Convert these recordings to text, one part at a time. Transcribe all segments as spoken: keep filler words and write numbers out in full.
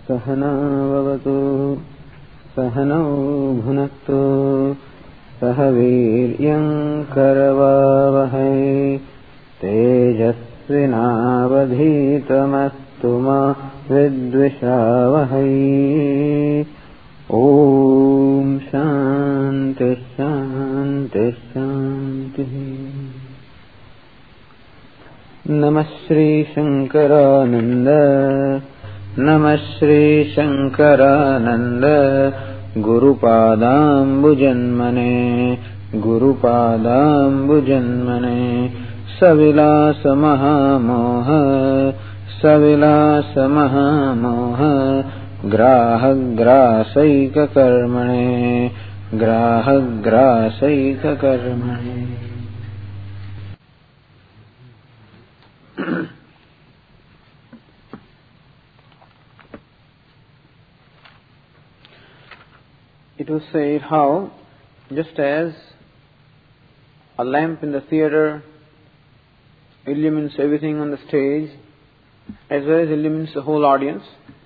सहना भवतु सहनौ भुनक्तु सह वीर्यं करवावहै तेजस्विनावधीतमस्तु मा विद्विषावहै। ओम शांति शांति शांति। नमः श्री शंकरानंद नमः Shri Shankaranand गुरुपादाम्बुजन्मने गुरुपादाम्बुजन्मने सविलास महामोह सविलास महामोह ग्राहग्रासैककर्मणे ग्राहग्रासैककर्मणे। It was said how, just as a lamp in the theatre illumines everything on the stage, as well as illumines the whole audience,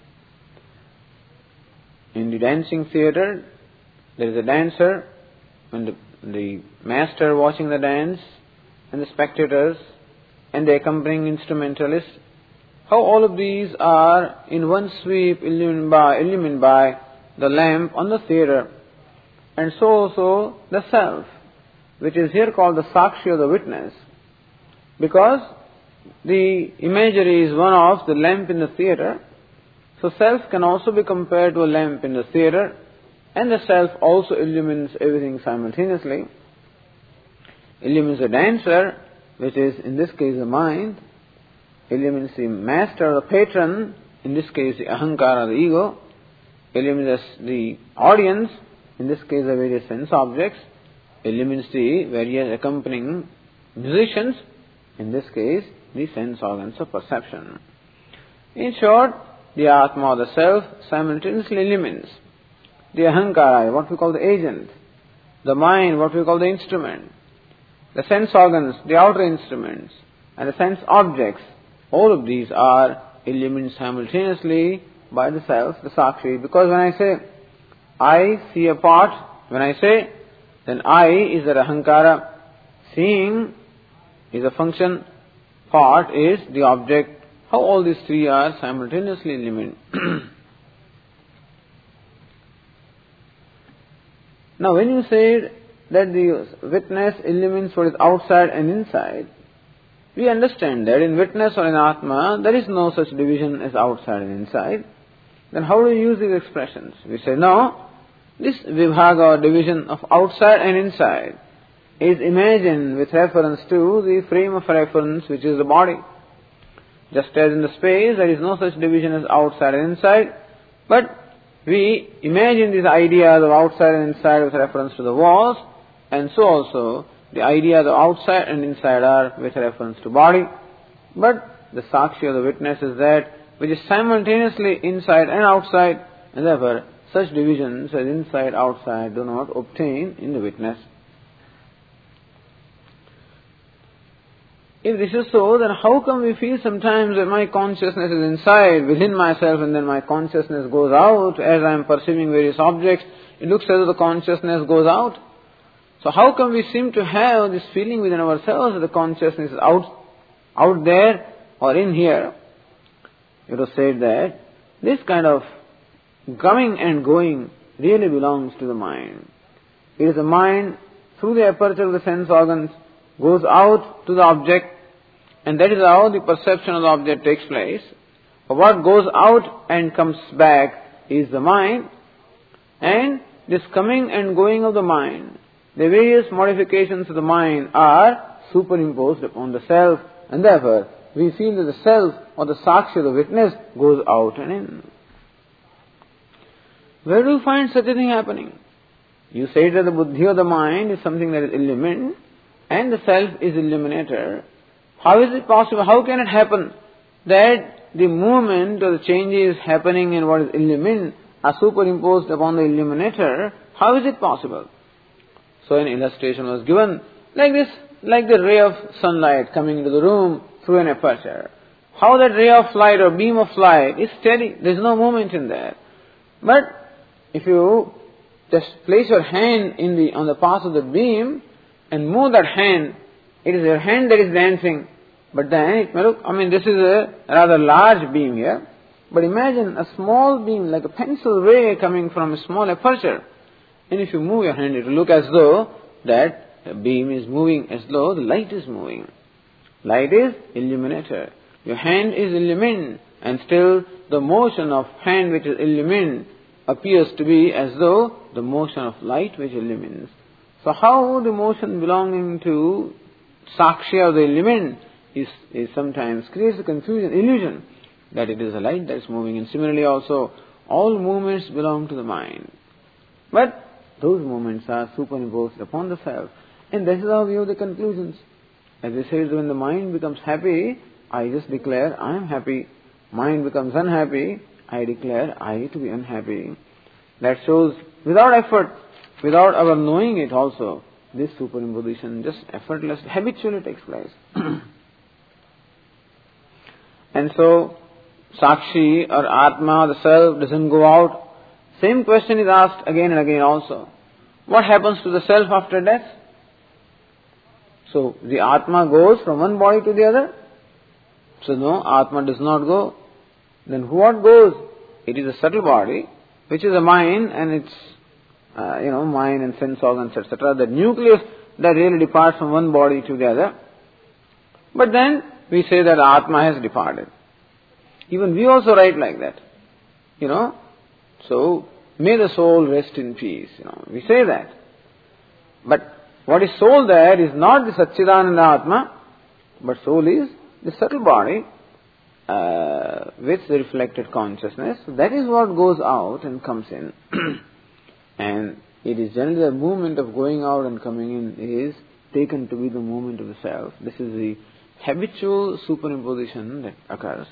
in the dancing theatre, there is a dancer, and the, the master watching the dance, and the spectators, and the accompanying instrumentalists, how all of these are in one sweep illumined by, illumined by the lamp on the theatre. And so also the self, which is here called the Sakshi or the witness, because the imagery is one of the lamp in the theatre, so self can also be compared to a lamp in the theatre, and the self also illumines everything simultaneously. Illumines the dancer, which is in this case the mind, illumines the master or the patron, in this case the ahankara, the ego, illumines the audience, in this case the various sense objects, illumines the various accompanying musicians, in this case the sense organs of perception. In short, the Atma or the self simultaneously illumines the ahankara, what we call the agent, the mind, what we call the instrument, the sense organs, the outer instruments, and the sense objects. All of these are illumined simultaneously by the self, the Sakshi. Because when I say, I see a part, when I say, then I is the ahankara, seeing is a function, part is the object. How all these three are simultaneously illumined. Now when you say that the witness illumines what is outside and inside, we understand that in witness or in Atma, there is no such division as outside and inside. Then how do we use these expressions? We say, no, this vibhaga or division of outside and inside is imagined with reference to the frame of reference, which is the body. Just as in the space, there is no such division as outside and inside, but we imagine these ideas of outside and inside with reference to the walls, and so also the ideas of outside and inside are with reference to body. But the Sakshi or the witness is that which is simultaneously inside and outside, and therefore such divisions as inside, outside do not obtain in the witness. If this is so, then how come we feel sometimes that my consciousness is inside, within myself, and then my consciousness goes out as I am perceiving various objects? It looks as though the consciousness goes out. So how come we seem to have this feeling within ourselves that the consciousness is out, out there or in here? It was said that this kind of coming and going really belongs to the mind. It is the mind, through the aperture of the sense organs, goes out to the object, and that is how the perception of the object takes place. But what goes out and comes back is the mind, and this coming and going of the mind, the various modifications of the mind are superimposed upon the self, and therefore we feel that the self or the Sakshi, the witness, goes out and in. Where do you find such a thing happening? You say that the buddhi or the mind is something that is illumined, and the self is illuminator. How is it possible? How can it happen that the movement or the changes happening in what is illumined are superimposed upon the illuminator? How is it possible? So an illustration was given like this, like the ray of sunlight coming into the room through an aperture. how that ray of light or beam of light is steady. There is no movement in there. But if you just place your hand in the on the path of the beam and move that hand, it is your hand that is dancing. But then it may look, I mean, this is a rather large beam here. But imagine a small beam like a pencil ray coming from a small aperture. And if you move your hand, it will look as though that beam is moving, as though the light is moving. Light is illuminator. Your hand is illumined, and still the motion of hand which is illumined appears to be as though the motion of light which illumines. So how the motion belonging to Sakshi of the illumined is, is sometimes creates a confusion, illusion that it is a light that is moving. And similarly also, all movements belong to the mind. But those movements are superimposed upon the self. And this is how we have the conclusions. As they say, when the mind becomes happy, I just declare I am happy. Mind becomes unhappy, I declare I to be unhappy. That shows without effort, without our knowing it also, this superimposition just effortless, habitually takes place. And so, Sakshi or Atma, the self, doesn't go out. Same question is asked again and again also. What happens to the self after death? So, the Atma goes from one body to the other. So, no, Atma does not go. Then what goes? It is a subtle body, which is a mind and its, uh, you know, mind and sense organs, et cetera. The nucleus that really departs from one body to the other. But then we say that Atma has departed. Even we also write like that. You know, so may the soul rest in peace. You know, we say that. But what is soul there is not the Satchidananda Atma, but soul is the subtle body uh, with the reflected consciousness. That is what goes out and comes in. And it is generally the movement of going out and coming in is taken to be the movement of the self. This is the habitual superimposition that occurs.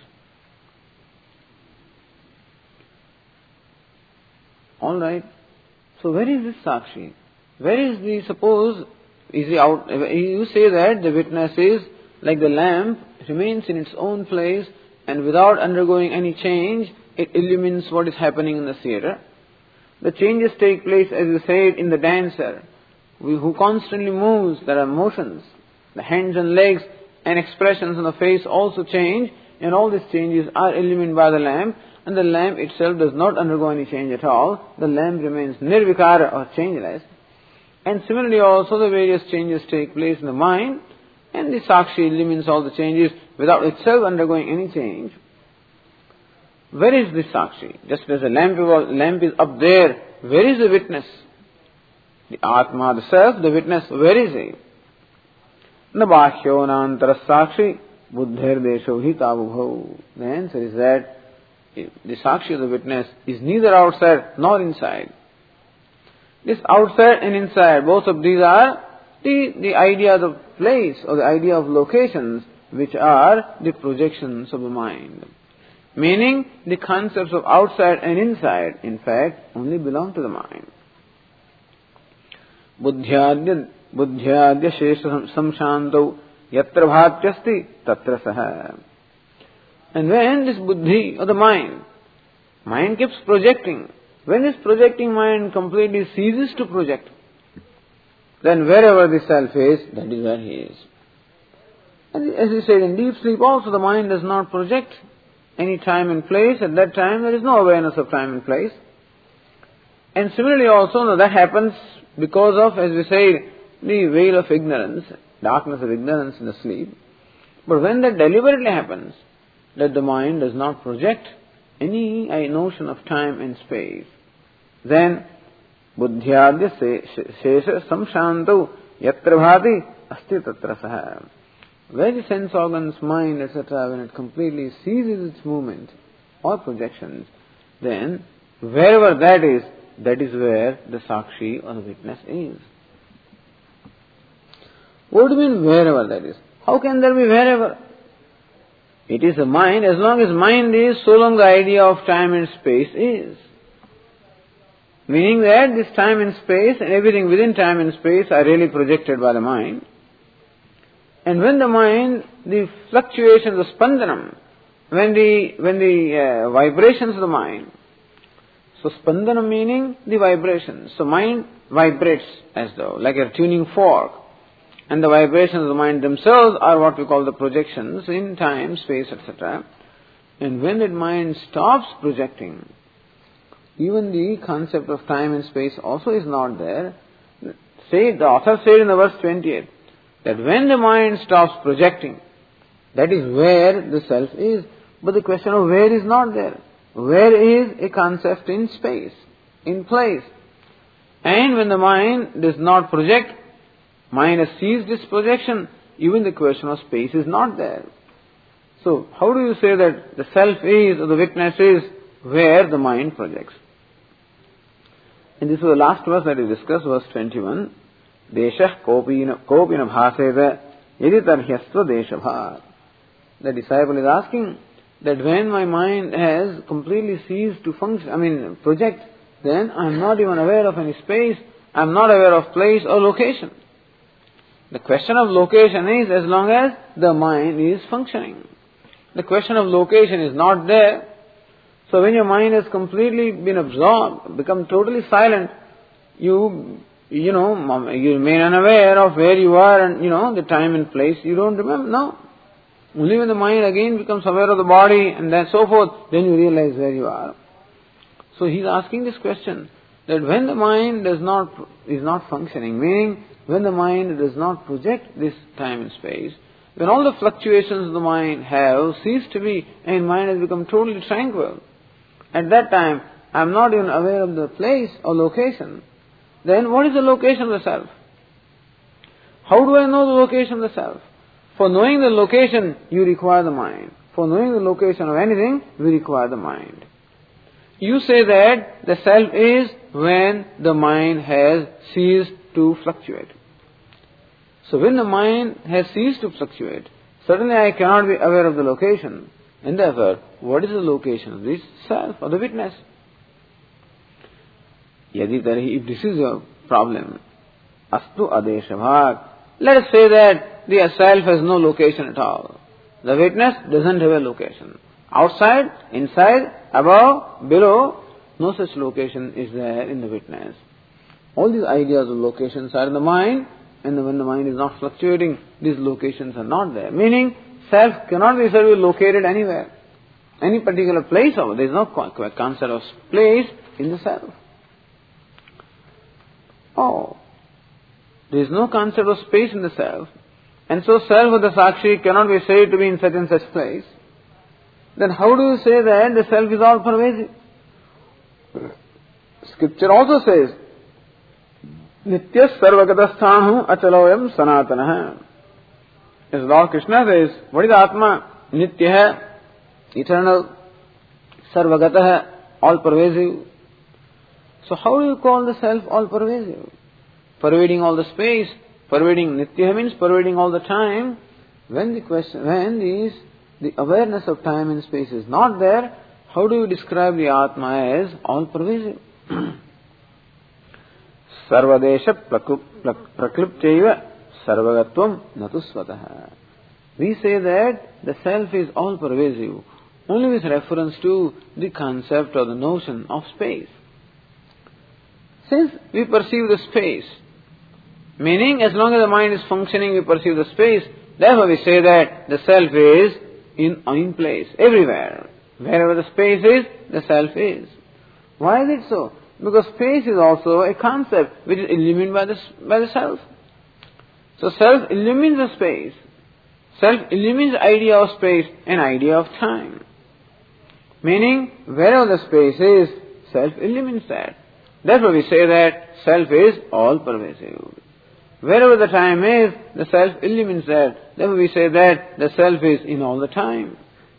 Alright, so where is this Sakshi? Where is the, suppose, is the out, you say that the witness is like the lamp, remains in its own place and without undergoing any change, it illumines what is happening in the theatre. The changes take place, as you said, in the dancer, who constantly moves. There are motions. The hands and legs and expressions on the face also change, and all these changes are illumined by the lamp, and the lamp itself does not undergo any change at all. The lamp remains nirvikara or changeless. And similarly also the various changes take place in the mind, and the Sakshi illumines all the changes without itself undergoing any change. Where is this Sakshi? Just as the lamp, lamp is up there, where is the witness? The Atma, the self, the witness, where is he? Na bhahyo nantara Sakshi buddhir desho hi tabubhau. The answer is that the Sakshi of the witness is neither outside nor inside. This outside and inside, both of these are the, the idea of place or the idea of locations, which are the projections of the mind. Meaning, the concepts of outside and inside, in fact, only belong to the mind. Buddhyadya, buddhyadya shesha samshantau yatra bhatyasti tatra saha. And when this buddhi or the mind, mind keeps projecting, when this projecting mind completely ceases to project, then wherever the self is, that is where he is. And as we said, in deep sleep also the mind does not project any time and place. At that time there is no awareness of time and place. And similarly also, no, that happens because of, as we say, the veil of ignorance, darkness of ignorance in the sleep. But when that deliberately happens, that the mind does not project any notion of time and space, then buddhyadya shesha samshantau yatra bhati asti tatra saha. Where the sense organs, mind, et cetera, when it completely ceases its movement or projections, then wherever that is, that is where the Sakshi or the witness is. What do you mean wherever that is? How can there be wherever? It is the mind. As long as mind is, so long the idea of time and space is. Meaning that this time and space and everything within time and space are really projected by the mind. And when the mind, the fluctuation, the spandanam, when the, when the uh, vibrations of the mind, so spandana meaning the vibrations. So mind vibrates as though, like a tuning fork. And the vibrations of the mind themselves are what we call the projections in time, space, et cetera. And when that mind stops projecting, even the concept of time and space also is not there. Say, the author said in the verse twenty-eight, that when the mind stops projecting, that is where the self is. But the question of where is not there. Where is a concept in space, in place. And when the mind does not project, mind has ceased its projection, even the question of space is not there. So, how do you say that the self is, or the witness is, where the mind projects? And this was the last verse that we discussed, verse twenty-one. Deshah kopina kopina bhaseda yaditarhyasva deshabha. The disciple is asking that when my mind has completely ceased to function, I mean project, then I am not even aware of any space, I am not aware of place or location. The question of location is as long as the mind is functioning. The question of location is not there. So when your mind has completely been absorbed, become totally silent, you, you know, you remain unaware of where you are and, you know, the time and place, you don't remember, no. Only when the mind again becomes aware of the body and then so forth, then you realize where you are. So he's asking this question, that when the mind does not, is not functioning, meaning when the mind does not project this time and space, when all the fluctuations of the mind have ceased to be and mind has become totally tranquil, at that time I am not even aware of the place or location, then what is the location of the self? How do I know the location of the self? For knowing the location, you require the mind. For knowing the location of anything, we require the mind. You say that the self is when the mind has ceased to fluctuate. So when the mind has ceased to fluctuate, certainly I cannot be aware of the location. And therefore, what is the location of this self or the witness? Yadi tari, if this is your problem, astu adeshabhak, let us say that the self has no location at all. The witness doesn't have a location. Outside, inside, above, below, no such location is there in the witness. All these ideas of locations are in the mind, and when the mind is not fluctuating, these locations are not there. Meaning, self cannot be said to be located anywhere. Any particular place, or there is no concept of place in the self. Oh, there is no concept of space in the self, and so self of the Sakshi cannot be said to be in such and such place. Then how do you say that the self is all pervasive? Scripture also says, Nitya sarvagatasthanu achaloyam sanatanaha. As Lord Krishna says, what is Atma? Nitya, eternal, sarvagataha, all pervasive. So how do you call the self all pervasive? Pervading all the space, pervading nitya means pervading all the time. When the question, when these, the awareness of time and space is not there, how do you describe the Atma as all pervasive? Sarvadesha praklipteva sarvagatvam natu svataha. We say that the self is all pervasive only with reference to the concept or the notion of space. Since we perceive the space, meaning as long as the mind is functioning, we perceive the space, therefore we say that the self is in, in place, everywhere. Wherever the space is, the self is. Why is it so? Because space is also a concept which is illumined by the, by the self. So self illumines the space. Self illumines the idea of space and idea of time. Meaning, wherever the space is, self illumines that. Therefore we say that self is all pervasive. Wherever the time is, the self illumines that. Therefore we say that the self is in all the time.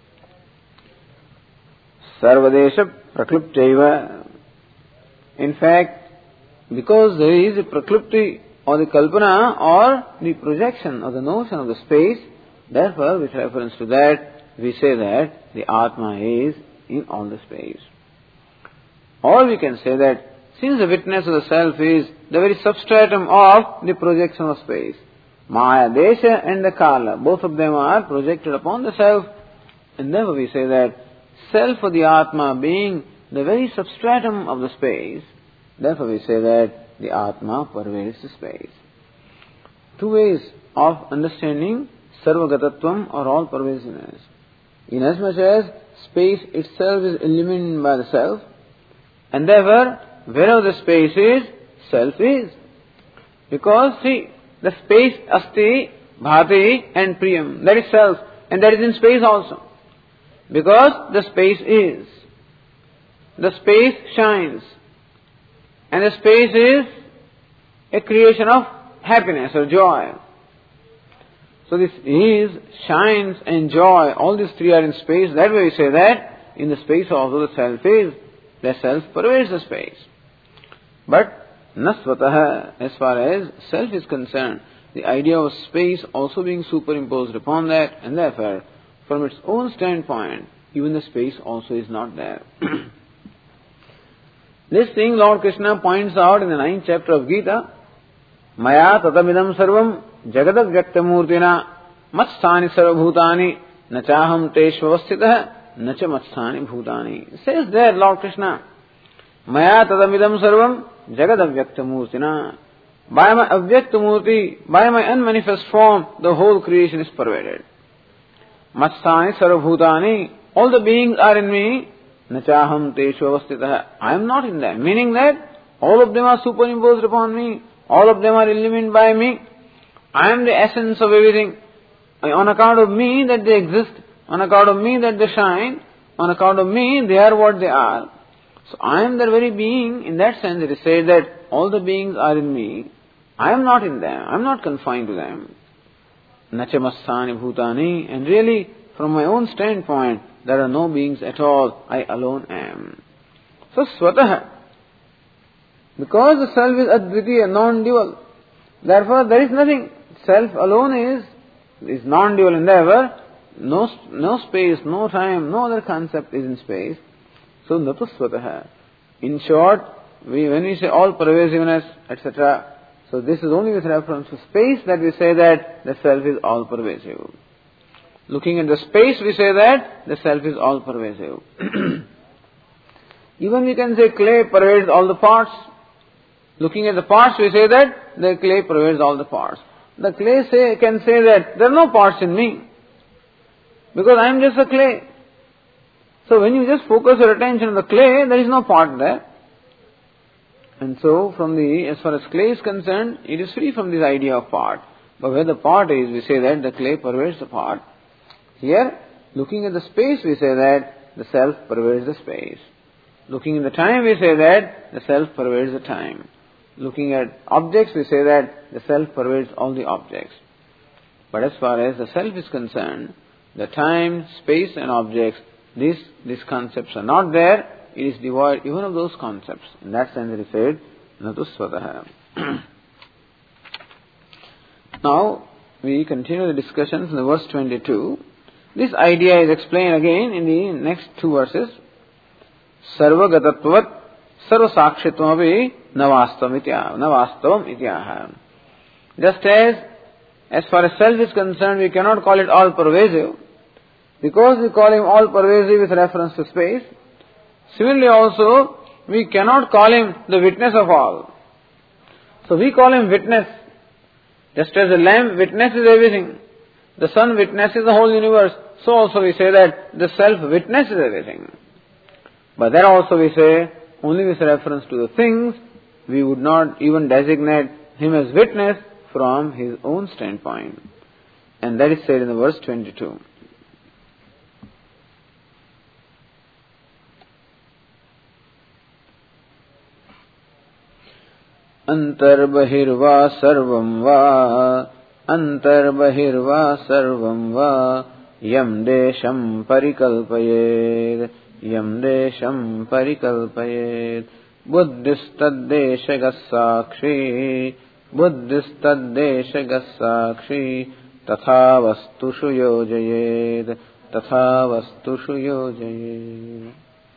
Sarvadesha praklipteva. In fact, because there is a praklipti or the kalpana or the projection or the notion of the space, therefore with reference to that, we say that the Atma is in all the space. Or we can say that since the witness of the self is the very substratum of the projection of space, Maya, Desha and the Kala, both of them are projected upon the self. And therefore we say that self or the Atma being the very substratum of the space, therefore we say that the Atma pervades the space. Two ways of understanding Sarvagatatvam or all pervasiveness. Inasmuch as space itself is illumined by the self, and therefore wherever the space is, self is. Because see, the space asti, bhati and priyam, that is self, and that is in space also. Because the space is. The space shines. And the space is a creation of happiness or joy. So this is, shines and joy, all these three are in space. That way we say that in the space also the self is. The self pervades the space. But nasvataha, as far as self is concerned, the idea of space also being superimposed upon that, and therefore from its own standpoint, even the space also is not there. This thing Lord Krishna points out in the ninth chapter of Gita. Maya tatamidam sarvam jagadav vyaktamurtina matsthani sarvabhutani nachaham teshvavastitah nacha matsthani bhutani. It says there Lord Krishna, Maya tatamidam sarvam jagadav vyaktamurtina. By my avyaktamurti, by my unmanifest form, the whole creation is pervaded. Matsthani sarvabhutani, all the beings are in me. Nachaham teshu avastitah. I am not in them. Meaning that all of them are superimposed upon me. All of them are illumined by me. I am the essence of everything. On account of me that they exist, on account of me that they shine, on account of me they are what they are. So I am their very being. In that sense it is said that all the beings are in me. I am not in them. I am not confined to them. Nachamasthani bhutani. And really, from my own standpoint, there are no beings at all. I alone am. So swatah. Because the self is advitiya, non-dual. Therefore there is nothing. Self alone is, is non-dual, and therefore no, no space, no time, no other concept is in space. So natu swatah. In short, we, when we say all pervasiveness, et cetera, so this is only with reference to space that we say that the self is all pervasive. Looking at the space, we say that the self is all pervasive. Even we can say clay pervades all the parts. Looking at the parts, we say that the clay pervades all the parts. The clay say, can say that there are no parts in me, because I am just a clay. So when you just focus your attention on the clay, there is no part there. And so from the, as far as clay is concerned, it is free from this idea of part. But where the part is, we say that the clay pervades the part. Here, looking at the space, we say that the self pervades the space. Looking at the time, we say that the self pervades the time. Looking at objects, we say that the self pervades all the objects. But as far as the self is concerned, the time, space and objects, these, these concepts are not there. It is devoid even of those concepts. In that sense it is said, natu swatah. Now, we continue the discussions in the verse twenty-two. This idea is explained again in the next two verses. Sarvagatatvat sarvasakshitvam navastavam ityaha. Just as, as far as self is concerned, we cannot call it all pervasive, because we call him all pervasive with reference to space. Similarly also, we cannot call him the witness of all. So we call him witness. Just as the lamp witnesses everything, the sun witnesses the whole universe, so also we say that the self witnesses everything. But then also we say, only with reference to the things, we would not even designate him as witness from his own standpoint. And that is said in the verse twenty-two. Antarbahirva sarvam va Antarbahirva sarvam va Yam desham parikalpayed Yam desham parikalpayed Buddhistad-deshagasakshi Buddhistad-deshagasakshi Tatha vastushu yojayed Tatha vastushu yojayed.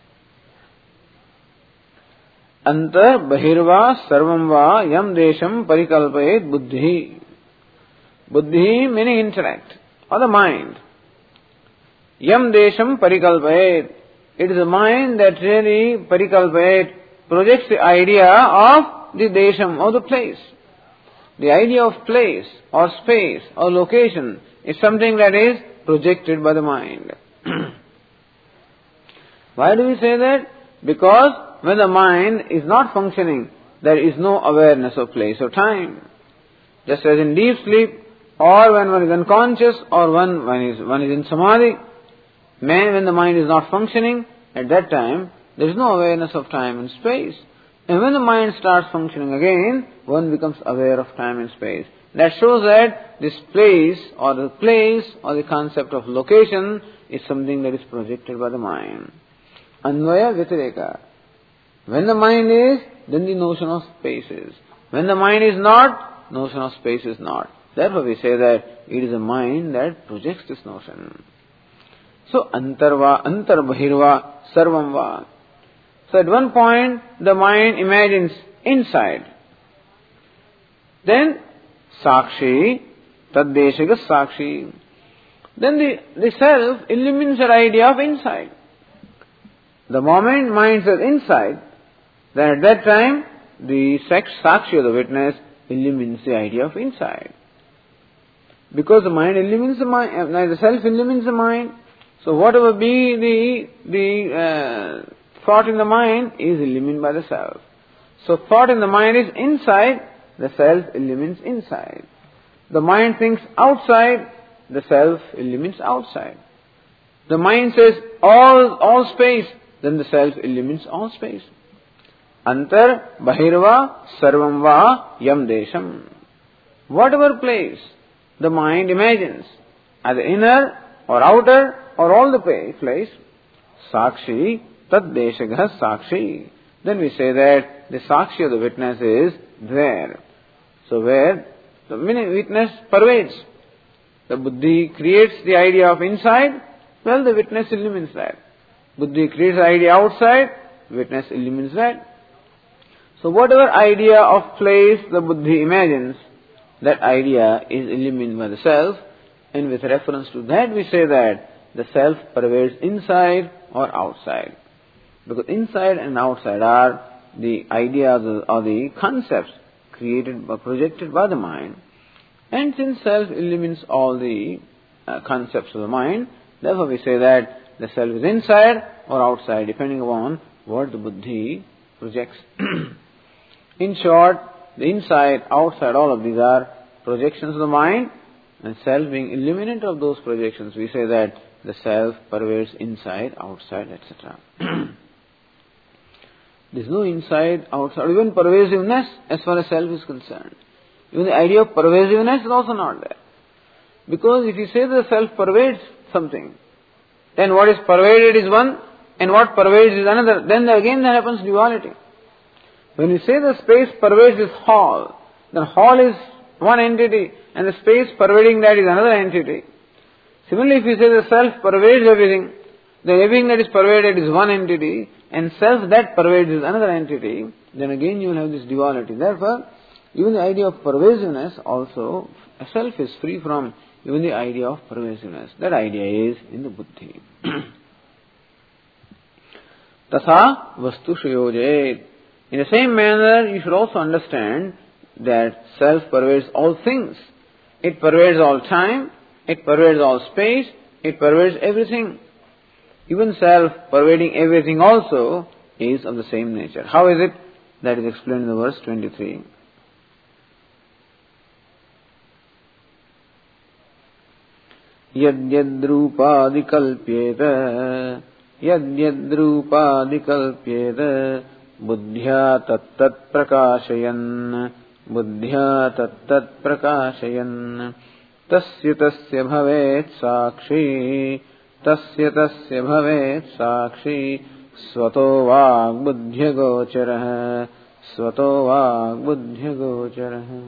Antar bahirva sarvam va yam desham parikalpayed buddhi. Buddhi meaning intellect or the mind. Yam desham parikalpayet. It is the mind that really parikalpayet, projects the idea of the desham, or the place. The idea of place or space or location is something that is projected by the mind. Why do we say that? Because when the mind is not functioning, there is no awareness of place or time. Just as in deep sleep, or when one is unconscious, or when one is, one is in samadhi, when the mind is not functioning, at that time, there is no awareness of time and space. And when the mind starts functioning again, one becomes aware of time and space. That shows that this place, or the place, or the concept of location is something that is projected by the mind. Anvaya Vyatireka. When the mind is, then the notion of space is. When the mind is not, notion of space is not. Therefore we say that it is the mind that projects this notion. So, antarva, antarbahirva, sarvamva. So at one point, the mind imagines inside. Then, sakshi, taddeshiga sakshi. Then the, the self illumines the idea of inside. The moment mind says inside, then at that time, the sakshi or the witness illumines the idea of inside. Because the mind illumines the mind, the self illumines the mind, so whatever be the, the, uh, thought in the mind is illumined by the self. So thought in the mind is inside, the self illumines inside. The mind thinks outside, the self illumines outside. The mind says all, all space, then the self illumines all space. Antar, bahirva, sarvamva, yam desham. Whatever place the mind imagines, either inner or outer or all the place, sakshi, tad deshagah sakshi. Then we say that the sakshi of the witness is there. So where the witness pervades, the buddhi creates the idea of inside, well the witness illumines that. Buddhi creates the idea outside, witness illumines that. So whatever idea of place the buddhi imagines, that idea is illumined by the self, and with reference to that we say that the self pervades inside or outside. Because inside and outside are the ideas or the concepts created or projected by the mind. And since self illumines all the uh, concepts of the mind, therefore we say that the self is inside or outside depending upon what the buddhi projects. In short, the inside, outside, all of these are projections of the mind, and self being illuminant of those projections, we say that the self pervades inside, outside, et cetera. There is no inside, outside, even pervasiveness as far as self is concerned. Even the idea of pervasiveness is also not there. Because if you say the self pervades something, then what is pervaded is one, and what pervades is another. Then again there happens duality. When you say the space pervades this hall, then hall is one entity, and the space pervading that is another entity. Similarly, if you say the self pervades everything, then everything that is pervaded is one entity, and self that pervades is another entity, then again you will have this duality. Therefore, even the idea of pervasiveness also, self is free from even the idea of pervasiveness. That idea is in the buddhi. Tatha vastu shayojet. In the same manner, you should also understand that self pervades all things. It pervades all time, it pervades all space, it pervades everything. Even self pervading everything also is of the same nature. How is it? That is explained in the verse twenty-three. Yadyadrupadhikalpyeta Yadyadrupadhikalpyeta Buddhya tattat prakashayan Buddhya tattat prakashayan Tasya tasya bhavet sakshi Tasya tasya bhavet sakshi Svato vag buddhya gocharaha Svato vag buddhya gocharaha.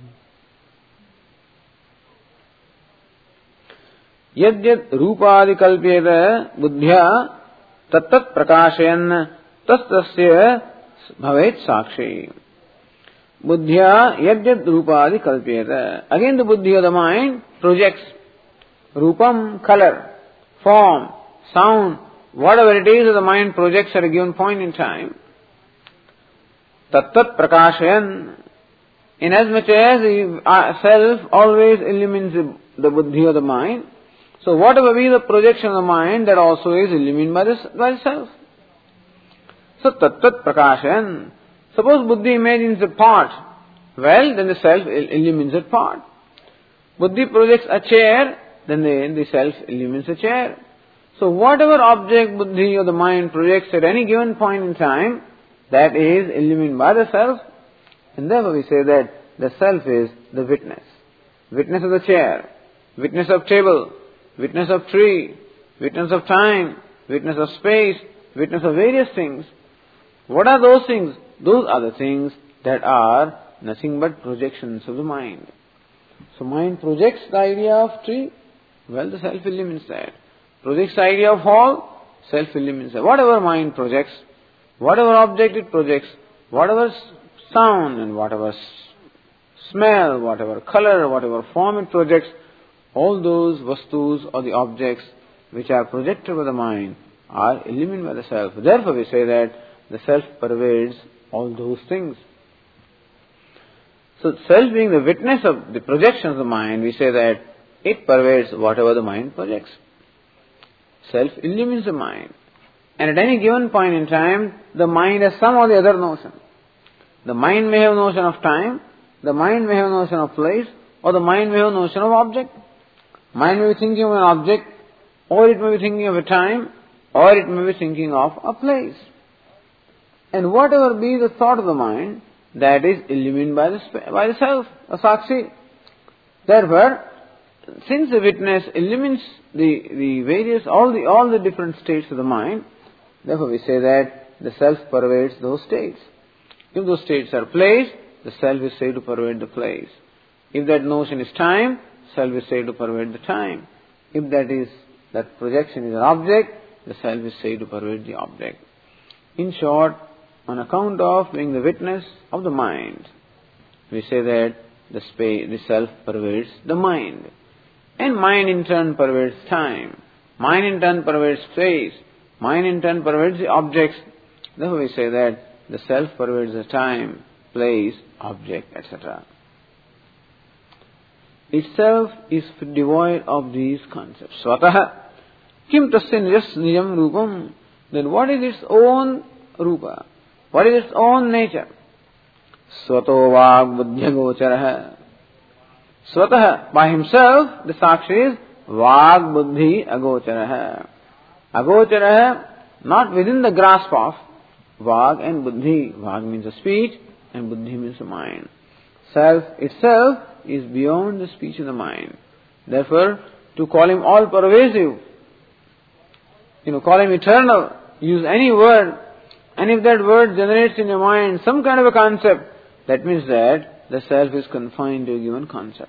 Yadyad rupadikalpyeta buddhya tattat prakashayan tastasya bhavet sakshi. Buddhya yadyad rupadikalpyeta. Again the buddhi of the mind projects rupam, color, form, sound, whatever it is that the mind projects at a given point in time, tat-tat prakashayan, inasmuch as the self always illumines the, the buddhi or the mind, so whatever be the projection of the mind, that also is illumined by the, by the self. So tat-tat prakashayan. Suppose buddhi imagines a pot, well, then the self illumines that pot. Buddhi projects a chair, then the, the self illumines the chair. So whatever object buddhi or the mind projects at any given point in time, that is illumined by the self, and therefore we say that the self is the witness. Witness of the chair, witness of table, witness of tree, witness of time, witness of space, witness of various things. What are those things? Those are the things that are nothing but projections of the mind. So mind projects the idea of tree, well, the self illumines that. Projects the idea of hall, self illumines that. Whatever mind projects, whatever object it projects, whatever sound and whatever smell, whatever color, whatever form it projects, all those vastus or the objects which are projected by the mind are illumined by the self. Therefore we say that the self pervades all those things. So self being the witness of the projection of the mind, we say that it pervades whatever the mind projects. Self illumines the mind. And at any given point in time, the mind has some or the other notion. The mind may have notion of time, the mind may have notion of place, or the mind may have notion of object. Mind may be thinking of an object, or it may be thinking of a time, or it may be thinking of a place. And whatever be the thought of the mind, that is illumined by the, by the self, a sakshi. Therefore, since the witness illumines the, the various, all the, all the different states of the mind, therefore we say that the self pervades those states. If those states are place, the self is said to pervade the place. If that notion is time, self is said to pervade the time. If that is, that projection is an object, the self is said to pervade the object. In short, on account of being the witness of the mind, we say that the space, the self pervades the mind. And mind in turn pervades time. Mind in turn pervades space. Mind in turn pervades the objects. Therefore we say that the self pervades the time, place, object, et cetera. Itself is devoid of these concepts. Swataha kim tasya nijas nijam rupam. Then what is its own rupa? What is its own nature? Swato vag buddhya gocharaha. Swataha, by himself, the sakshi is vag buddhi agocharaha. Agocharaha, not within the grasp of vag and buddhi. Vag means the speech and buddhi means the mind. Self itself is beyond the speech of the mind. Therefore, to call him all pervasive, you know, call him eternal, use any word, and if that word generates in your mind some kind of a concept, that means that the self is confined to a given concept.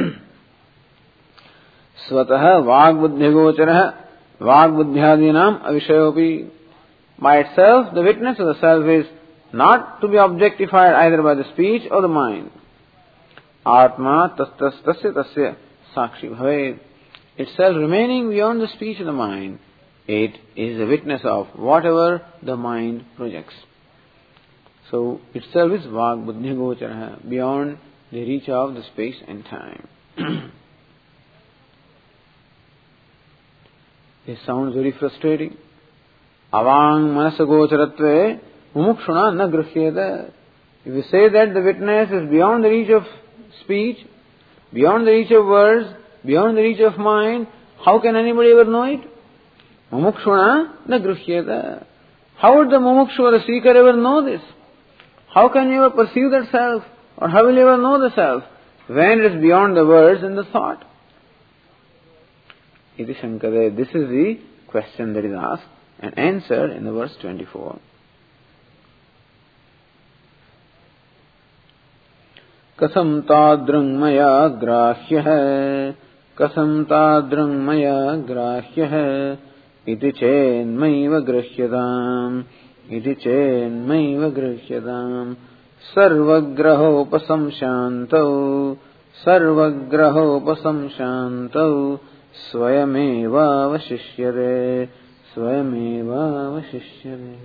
Swataha vag buddhya gocharaha vag buddhyadinam avishayopi. By itself, the witness of the self is not to be objectified either by the speech or the mind. Atma tastas tasya tasya sakshi bhaved. Itself remaining beyond the speech of the mind, it is a witness of whatever the mind projects. So, itself is vag buddhya gocharaha, beyond the reach of the space and time. This sounds very frustrating. Avang manasa gocharatve mumukshuna na grhyeda. If you say that the witness is beyond the reach of speech, beyond the reach of words, beyond the reach of mind, how can anybody ever know it? Mumukshuna na grhyeda. How would the mumukshu or the seeker ever know this? How can you ever perceive that self? Or how will you ever know the self? When it is beyond the words and the thought. Iti Shankare, this is the question that is asked and answered in the verse twenty-four. Kasam tadrang maya grahya hai, kasam tadrang maya grahya hai, iti chen maiva grahyatam, iti chen maiva grahyatam, sarvagrahopasam shantau, sarvagrahopasam shantau, स्वयमेव अवशिष्यते स्वयमेव अवशिष्यते.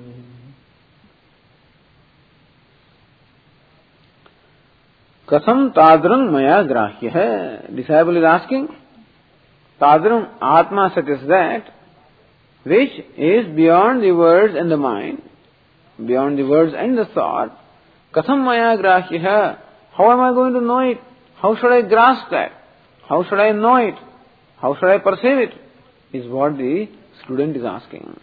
कथम तादृंग मया ग्राह्य है. Disciple is asking, तादृंग आत्मा such as that which is beyond the words and the mind, beyond the words and the thought. Katham maya grahya. How am I going to know it? How should I grasp that? How should I know it? How should I perceive it? Is what the student is asking.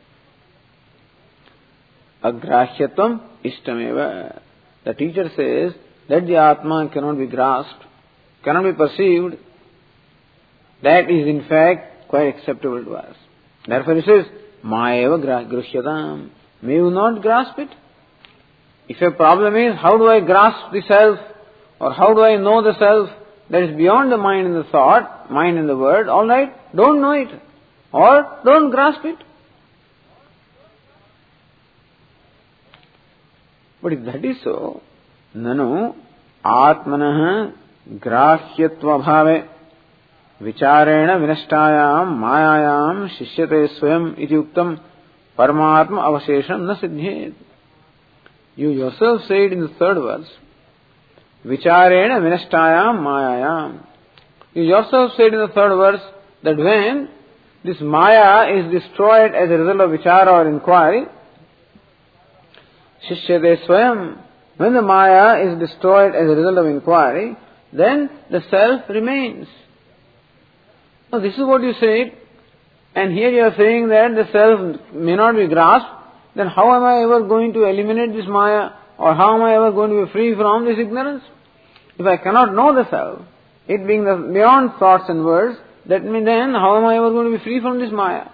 Agrahyatvam ishtameva. The teacher says that the Atma cannot be grasped, cannot be perceived. That is in fact quite acceptable to us. Therefore he says, Mayeva gruhyatam. May you not grasp it? If your problem is, how do I grasp the self? Or how do I know the self that is beyond the mind and the thought, mind and the word? Alright, don't know it. Or don't grasp it. But if that is so, nanu atmanah grahyatva bhave vicarena vinashtayam mayayam shishyate swayam iti uktam paramatma avashesham na siddhyet. You yourself said in the third verse, Vicharena vinashtayam mayayam. You yourself said in the third verse that when this maya is destroyed as a result of vichara or inquiry, shishyate swayam, when the maya is destroyed as a result of inquiry, then the self remains. Now this is what you said, and here you are saying that the self may not be grasped. Then how am I ever going to eliminate this maya? Or how am I ever going to be free from this ignorance? If I cannot know the self, it being the beyond thoughts and words, that means then how am I ever going to be free from this maya?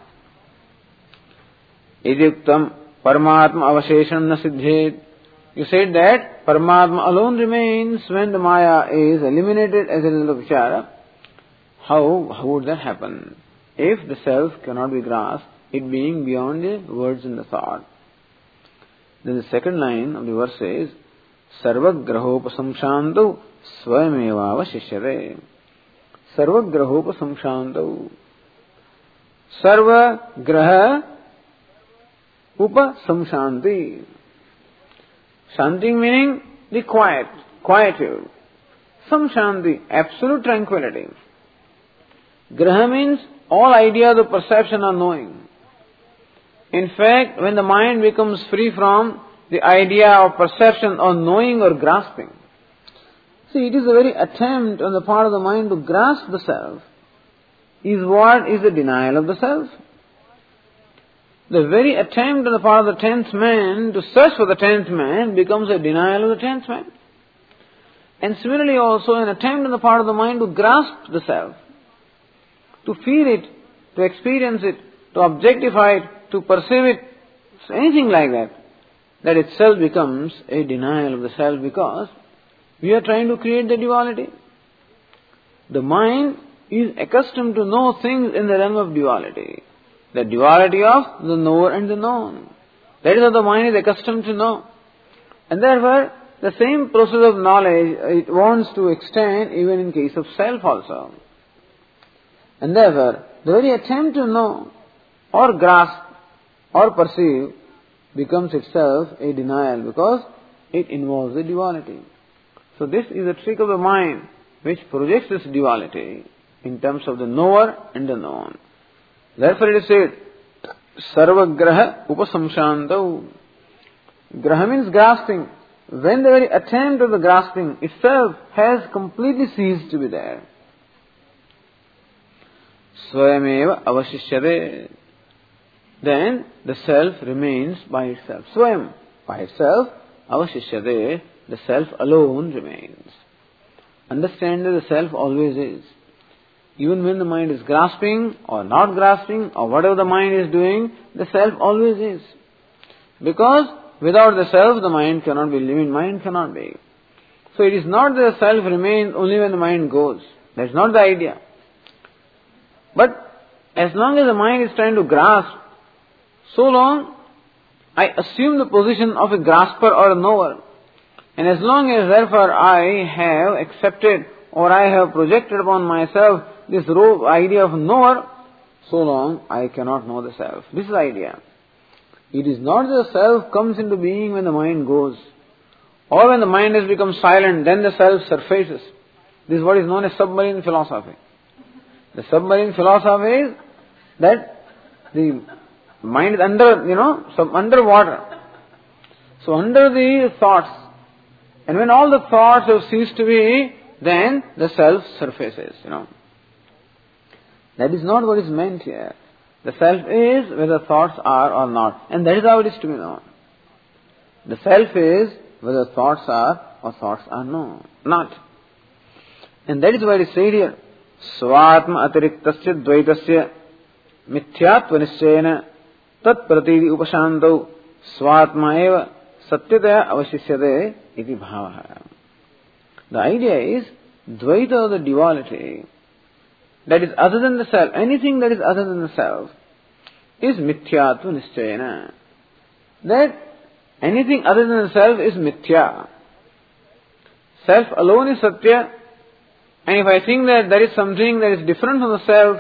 Idyuktam paramatma avashesham na siddhet. You said that Paramatma alone remains when the maya is eliminated as a result of vichara. How, how would that happen? If the self cannot be grasped, it being beyond the words and the thought. Then the second line of the verse says, Sarvagrahopasamshantu swayameva avashishyate. Sarvagrahopasamshantu. Sarvagraha upasamshanti. Shanti meaning the quiet, quietude. Samshanti, absolute tranquility. Graha means all ideas of perception or knowing. In fact, when the mind becomes free from the idea of perception or knowing or grasping, see, it is a very attempt on the part of the mind to grasp the self, is what is the denial of the self. The very attempt on the part of the tenth man to search for the tenth man becomes a denial of the tenth man. And similarly also an attempt on the part of the mind to grasp the self, to feel it, to experience it, to objectify it, to perceive it, anything like that, that itself becomes a denial of the self because we are trying to create the duality. The mind is accustomed to know things in the realm of duality. The duality of the knower and the known. That is what the mind is accustomed to know. And therefore, the same process of knowledge it wants to extend even in case of self also. And therefore, the very attempt to know or grasp or perceive becomes itself a denial because it involves the duality. So this is a trick of the mind which projects this duality in terms of the knower and the known. Therefore it is said, Sarvagraha upasamshantav. Graha means grasping. When the very attempt of the grasping itself has completely ceased to be there. Swayameva avashishyate. Then the self remains by itself. Swayam, by itself, avashishyate, the self alone remains. Understand that the self always is. Even when the mind is grasping or not grasping or whatever the mind is doing, the self always is. Because without the self, the mind cannot be living, mind cannot be. So it is not that the self remains only when the mind goes. That is not the idea. But as long as the mind is trying to grasp, so long I assume the position of a grasper or a knower. And as long as therefore I have accepted or I have projected upon myself this raw idea of knower, so long I cannot know the self. This is the idea. It is not that the self comes into being when the mind goes, or when the mind has become silent, then the self surfaces. This is what is known as submarine philosophy. The submarine philosophy is that the mind is under, you know, sub, underwater. So under the thoughts, and when all the thoughts have ceased to be, then the self surfaces, you know. That is not what is meant here. The self is whether thoughts are or not, and that is how it is to be known. The self is whether thoughts are or thoughts are known, not. And that is why it is said here, Svatma atiriktasya dvaitasya mithyatva nischayena tat pratidi upashantau svatma eva satyataya avashishyate iti bhavaha. The idea is dvaita, the duality, that is other than the self, anything that is other than the self, is mithyatva nischayena. That anything other than the self is mithya. Self alone is satya, and if I think that there is something that is different from the self,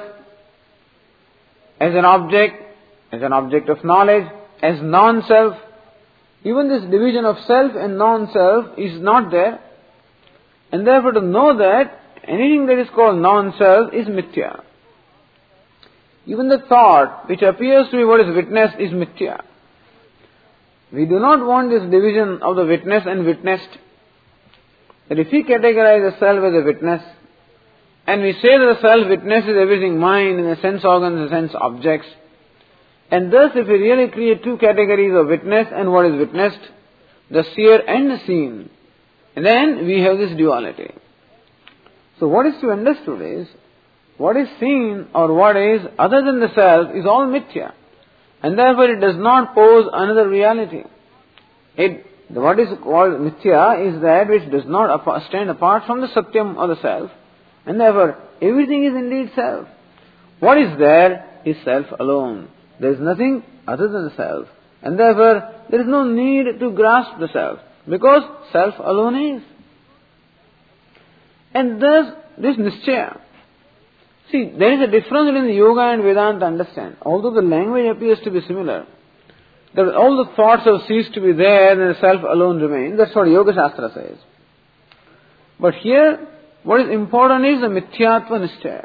as an object, as an object of knowledge, as non-self, even this division of self and non-self is not there, and therefore to know that anything that is called non-self is mithya. Even the thought which appears to be what is witnessed is mithya. We do not want this division of the witness and witnessed. That if we categorize the self as a witness, and we say that the self witnesses everything, mind and the sense organs and sense objects, and thus if we really create two categories of witness and what is witnessed, the seer and the seen, and then we have this duality. So what is to be understood is, what is seen or what is other than the self is all mithya, and therefore it does not pose another reality. It, what is called mithya is that which does not stand apart from the satyam or the self, and therefore everything is indeed self. What is there is self alone. There is nothing other than the self, and therefore there is no need to grasp the self, because self alone is. And thus this nischaya. See, there is a difference between the yoga and Vedanta, understand. Although the language appears to be similar, that all the thoughts have ceased to be there and the self alone remains. That's what Yoga Shastra says. But here, what is important is the mithyatva nischaya.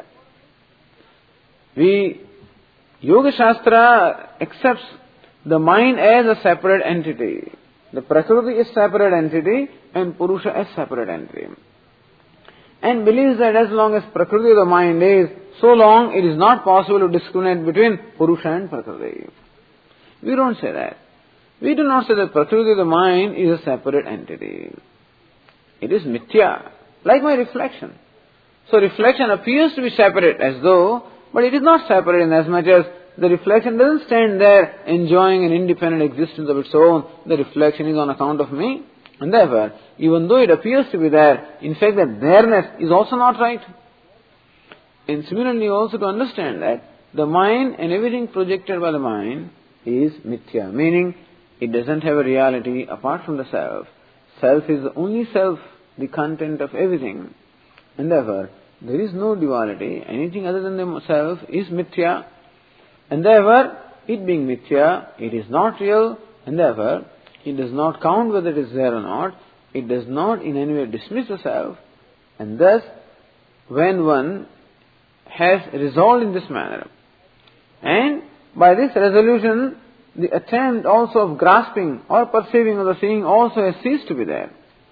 We, Yoga Shastra accepts the mind as a separate entity. The Prakriti is separate entity and Purusha as separate entity. And believes that as long as Prakriti of the mind is, so long it is not possible to discriminate between Purusha and Prakriti. We don't say that. We do not say that Prakriti of the mind is a separate entity. It is mithya, like my reflection. So reflection appears to be separate as though, but it is not separate in as much as the reflection doesn't stand there enjoying an independent existence of its own. The reflection is on account of me. And therefore, even though it appears to be there, in fact that there-ness is also not right. And similarly also to understand that the mind and everything projected by the mind is mithya, meaning it doesn't have a reality apart from the self. Self is the only self, the content of everything. And therefore, there is no duality. Anything other than the self is mithya. And therefore, it being mithya, it is not real, and therefore, it does not count whether it is there or not. It does not in any way dismiss the self. And thus, when one has resolved in this manner, and by this resolution, the attempt also of grasping or perceiving or the seeing also has ceased to be there.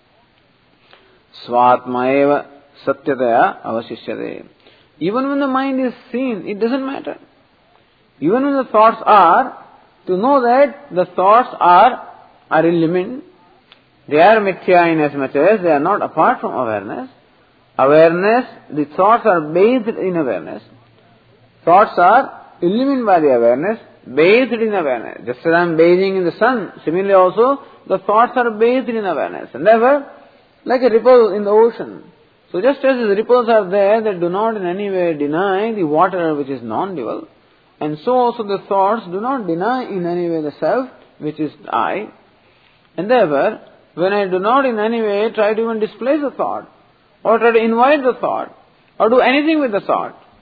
Svatma eva satyataya avashishyate. Even when the mind is seen, it doesn't matter. Even when the thoughts are, to know that the thoughts are are illumined. They are mithya in as much as they are not apart from awareness. Awareness, the thoughts are bathed in awareness. Thoughts are illumined by the awareness, bathed in awareness. Just as I am bathing in the sun, similarly also, the thoughts are bathed in awareness. And therefore, like a ripple in the ocean. So just as the ripples are there that do not in any way deny the water which is non-dual, and so also the thoughts do not deny in any way the self which is I. And therefore, when I do not in any way try to even displace the thought, or try to invite the thought, or do anything with the thought,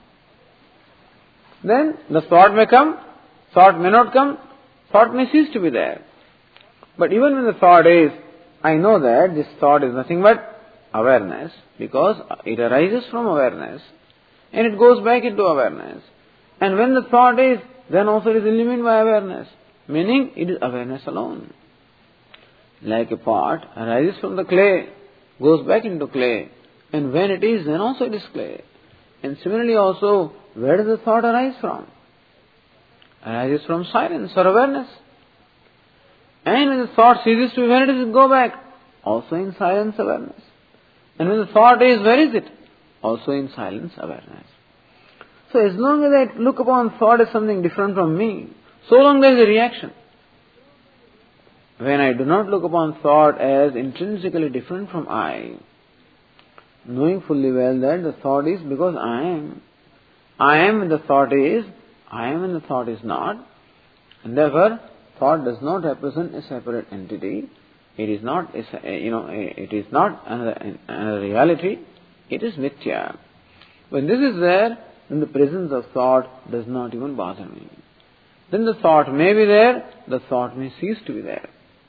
then the thought may come, thought may not come, thought may cease to be there. But even when the thought is, I know that this thought is nothing but awareness, because it arises from awareness and it goes back into awareness. And when the thought is, then also it is illumined by awareness, meaning it is awareness alone. Like a pot arises from the clay, goes back into clay, and when it is, then also it is clay. And similarly also, where does the thought arise from? Arises from silence or awareness. And when the thought ceases to be, where does it go back? Also in silence awareness. And when the thought is, where is it? Also in silence awareness. So as long as I look upon thought as something different from me, so long there is a reaction. When I do not look upon thought as intrinsically different from I, knowing fully well that the thought is because I am. I am when the thought is, I am when the thought is not. And therefore, thought does not represent a separate entity. It is not, a, you know, it is not another, another reality. It is mithya. When this is there, then the presence of thought does not even bother me. Then the thought may be there, the thought may cease to be there.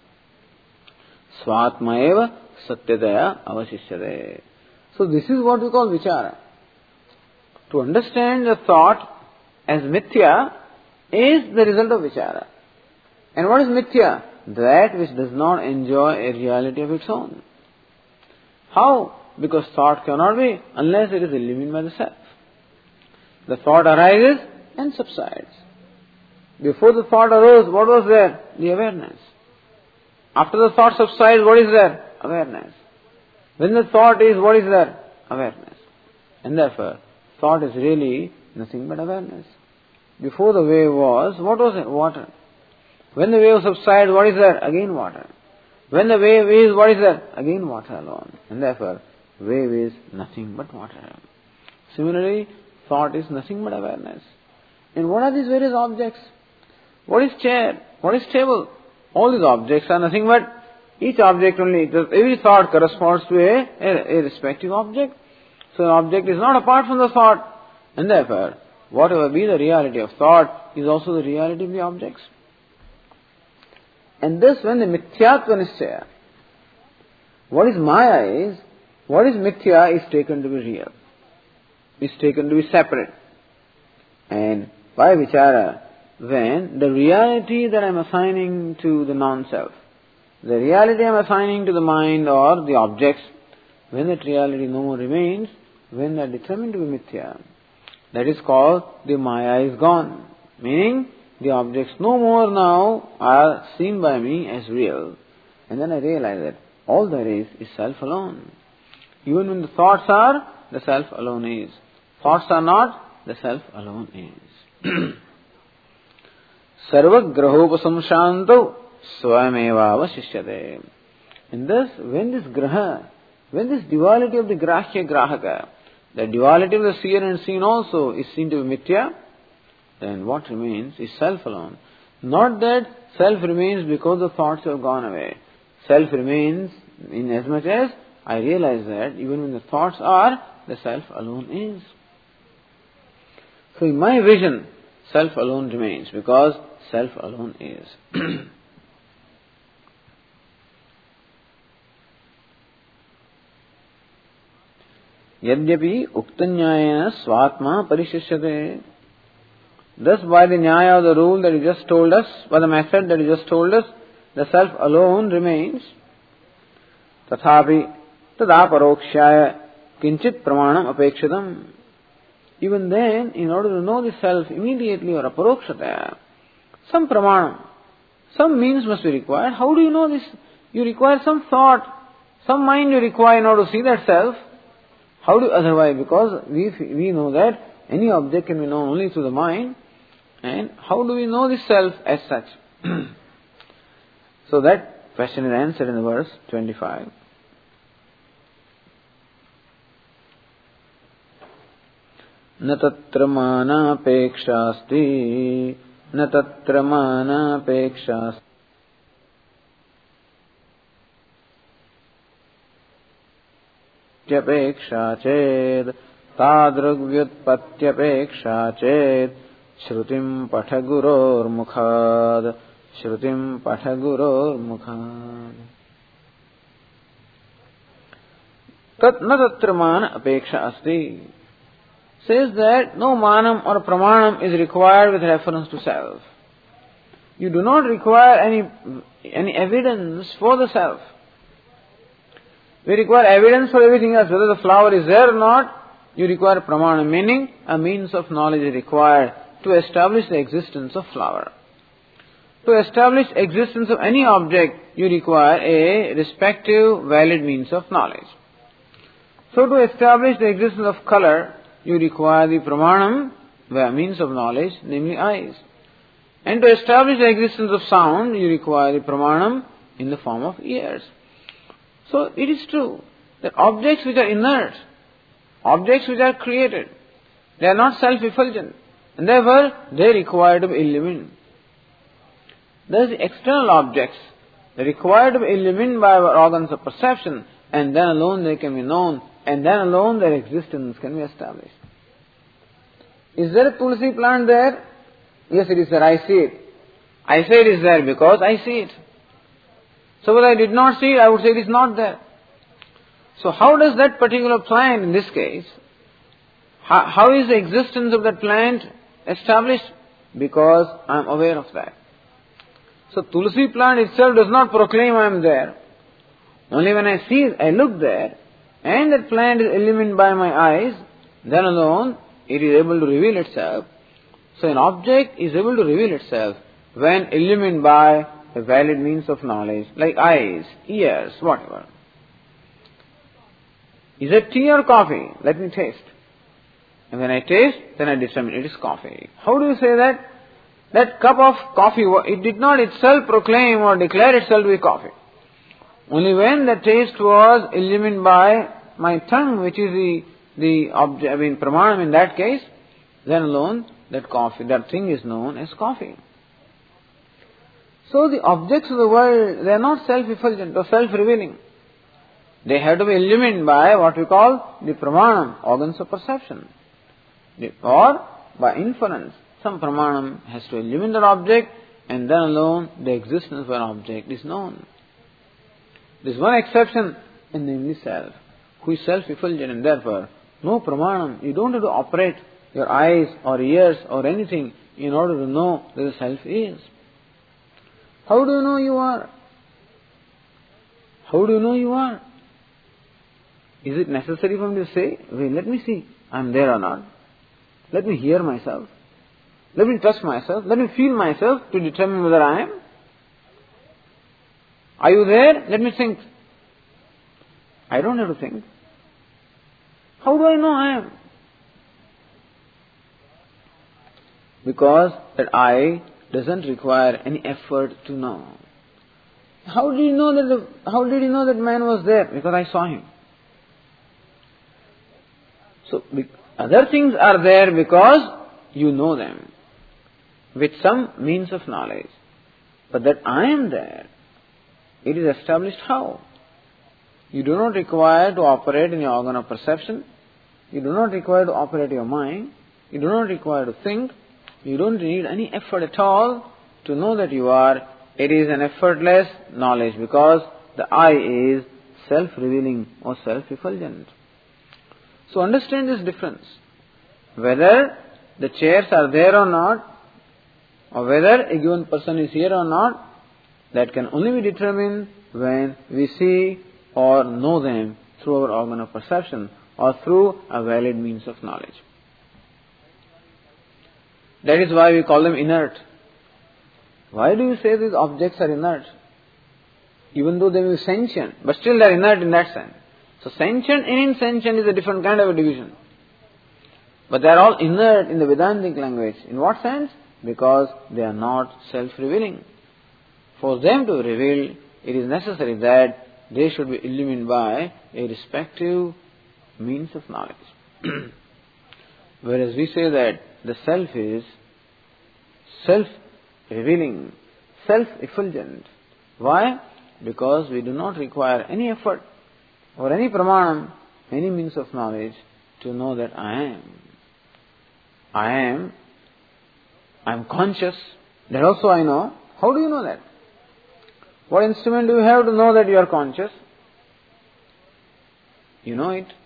Swatma eva satyadaya avasishyade. So this is what we call vichara. To understand the thought as mithya is the result of vichara. And what is mithya? That which does not enjoy a reality of its own. How? Because thought cannot be unless it is illumined by the self. The thought arises and subsides. Before the thought arose, what was there? The awareness. After the thought subsides, what is there? Awareness. When the thought is, what is there? Awareness. And therefore, thought is really nothing but awareness. Before the wave was, what was it? Water. When the wave subsides, what is there? Again water. When the wave is, what is there? Again water alone. And therefore, wave is nothing but water. Similarly, thought is nothing but awareness. And what are these various objects? What is chair? What is table? All these objects are nothing but each object only. Every thought corresponds to a, a, a respective object. So an object is not apart from the thought. And therefore, whatever be the reality of thought is also the reality of the objects. And thus when the mithyatva nischaya, what is maya is, what is mithya is taken to be real, is taken to be separate. And by vichara, when the reality that I am assigning to the non-self, the reality I am assigning to the mind or the objects, when that reality no more remains, when they are determined to be mithya, that is called the maya is gone. Meaning, the objects no more now are seen by me as real. And then I realize that all there is is self alone. Even when the thoughts are, the self alone is. Thoughts are not, the self alone is. Sarvagrahopasamshanto swayameva vasishyate. And thus, when this graha, when this duality of the grahya grahaka, the duality of the seer and seen also is seen to be mithya, then what remains is self alone. Not that self remains because the thoughts have gone away. Self remains in as much as I realize that even when the thoughts are, the self alone is. So in my vision, self alone remains because self alone is. Yadyapi uktanyayena swatma parishishyate. Thus by the nyaya of the rule that you just told us, by the method that you just told us, the self alone remains. Tathapi tada parokshaya kinchit pramanam apekshitam. Even then, in order to know the self immediately or aparokshataya, some pramanam, some means must be required. How do you know this? You require some thought, some mind you require in order to see that self. How do otherwise? Because we we know that any object can be known only through the mind. And how do we know the self as such? So that question is answered in the verse twenty-five. Na tatra mana pekshasti, na tatra mana pekshasti. Tyapeksha ched, tadrug vyutpatyapekša ched, Shrutim Pathaguror Mukhad. Shrutim Pathaguror Mukhad. Tat na tatra mana apeksha asti. Says that no manam or pramanam is required with reference to self. You do not require any any evidence for the self. We require evidence for everything else. Whether the flower is there or not, you require pramana, meaning a means of knowledge is required to establish the existence of flower. To establish existence of any object, you require a respective valid means of knowledge. So to establish the existence of color, you require the pramanam, the means of knowledge, namely eyes. And to establish the existence of sound, you require the pramanam in the form of ears. So it is true that objects which are inert, objects which are created, they are not self-effulgent, and therefore they require to be illumined. Thus the external objects, they require to be illumined by our organs of perception, and then alone they can be known, and then alone their existence can be established. Is there a tulsi plant there? Yes, it is there. I see it. I say it is there because I see it. So whether I did not see it, I would say it is not there. So how does that particular plant, in this case, how, how is the existence of that plant established? Because I am aware of that. So tulsi plant itself does not proclaim I am there. Only when I see it, I look there, and that plant is illumined by my eyes, then alone it is able to reveal itself. So an object is able to reveal itself when illumined by a valid means of knowledge, like eyes, ears, whatever. Is it tea or coffee? Let me taste. And when I taste, then I determine it is coffee. How do you say that? That cup of coffee, it did not itself proclaim or declare itself to be coffee. Only when the taste was illumined by my tongue, which is the, the object, I mean, pramanam in that case, then alone that coffee, that thing is known as coffee. So the objects of the world, they are not self-effulgent or self-revealing. They have to be illumined by what we call the pramanam, organs of perception. Or by inference, some pramanam has to illumine that object, and then alone the existence of an object is known. There is one exception, and namely self, who is self-effulgent, and therefore no pramanam. You don't have to operate your eyes or ears or anything in order to know that the self is. How do you know you are? How do you know you are? Is it necessary for me to say, well, let me see, I am there or not? Let me hear myself. Let me touch myself. Let me feel myself to determine whether I am. Are you there? Let me think. I don't have to think. How do I know I am? Because that I doesn't require any effort to know. How did you know that the, how did you know that man was there? Because I saw him. So other things are there because you know them with some means of knowledge. But that I am there, it is established how? You do not require to operate in your organ of perception. You do not require to operate your mind. You do not require to think. You don't need any effort at all to know that you are. It is an effortless knowledge because the I is self-revealing or self-effulgent. So understand this difference. Whether the chairs are there or not, or whether a given person is here or not, that can only be determined when we see or know them through our organ of perception or through a valid means of knowledge. That is why we call them inert. Why do you say these objects are inert? Even though they may be sentient, but still they are inert in that sense. So sentient and insentient is a different kind of a division. But they are all inert in the Vedantic language. In what sense? Because they are not self-revealing. For them to reveal, it is necessary that they should be illumined by a respective means of knowledge. Whereas we say that the self is self-revealing, self-effulgent. Why? Because we do not require any effort or any pramanam, any means of knowledge to know that I am. I am I am conscious. That also I know. How do you know that? What instrument do you have to know that you are conscious? You know it.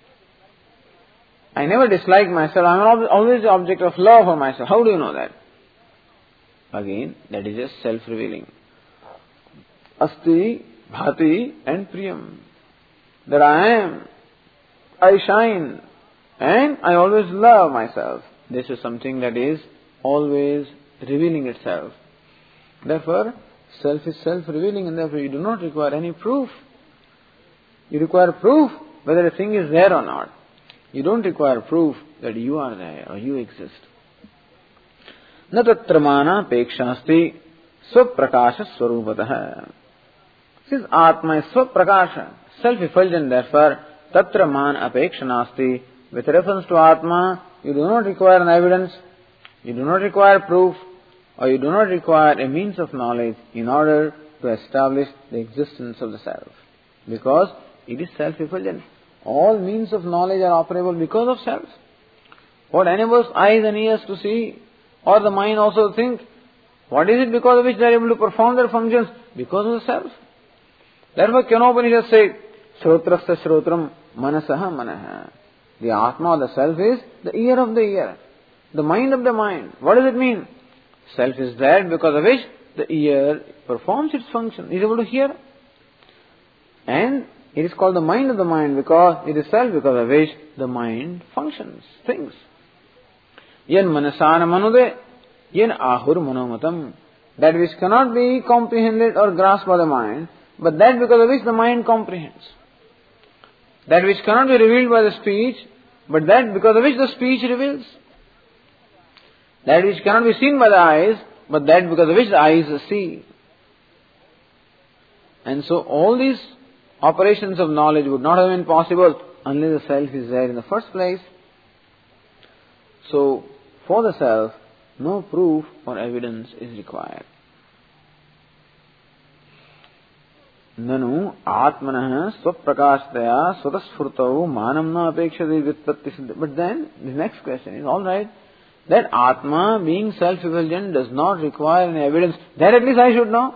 I never dislike myself. I am always the object of love for myself. How do you know that? Again, that is just self-revealing. Asti, bhati and priyam. That I am, I shine, and I always love myself. This is something that is always revealing itself. Therefore, self is self-revealing, and therefore you do not require any proof. You require proof whether a thing is there or not. You don't require proof that you are there or you exist. Na tatra mana pekshasti svaprakasha swarupatah. Since Atma is svaprakasha, self-effulgent, therefore, tatra man apekshanasti. With reference to Atma, you do not require an evidence, you do not require proof, or you do not require a means of knowledge in order to establish the existence of the self. Because it is self-effulgent. All means of knowledge are operable because of self. What enables eyes and ears to see, or the mind also to think, what is it because of which they are able to perform their functions? Because of the self. Therefore, Kenopanishad says, Shrotrasya Shrotram Manasaha Manaha. The Atma, the self, is the ear of the ear, the mind of the mind. What does it mean? Self is there because of which the ear performs its function, is able to hear. And it is called the mind of the mind because it is self, because of which the mind functions, thinks. Yen manasana manude, yen ahur manomatam. That which cannot be comprehended or grasped by the mind, but that because of which the mind comprehends. That which cannot be revealed by the speech, but that because of which the speech reveals. That which cannot be seen by the eyes, but that because of which the eyes see. And so all these operations of knowledge would not have been possible unless the self is there in the first place. So, for the self, no proof or evidence is required. Nanu atmanah swaprakashtaya swatasfurtau manam na apekshati vyutpatti siddha. But then, the next question is, alright, that Atma, being self-effulgent, does not require any evidence. That at least I should know.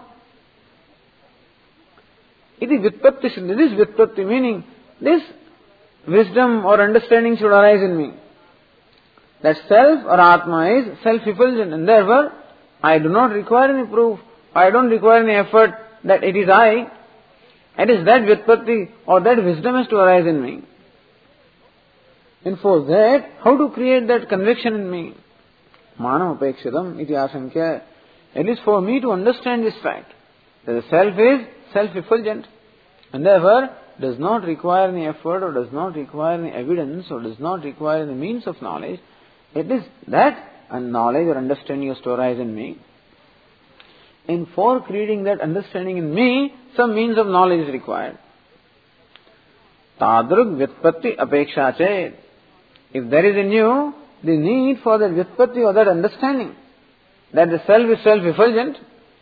It is vyutpatti siddha. This vyutpatti meaning, this wisdom or understanding should arise in me. That self or Atma is self-effulgent, and therefore, I do not require any proof. I don't require any effort that it is I. It is that vyutpatti or that wisdom has to arise in me. And for that, how to create that conviction in me? Manam apekshitam iti asankya. It is for me to understand this fact, that the self is self-effulgent, and therefore does not require any effort or does not require any evidence or does not require any means of knowledge. It is that and knowledge or understanding has to arise in me. And for creating that understanding in me, some means of knowledge is required. Tadrug vyutpatti apeksha chet. If there is in you the need for that vyutpatti or that understanding, that the self is self-effulgent,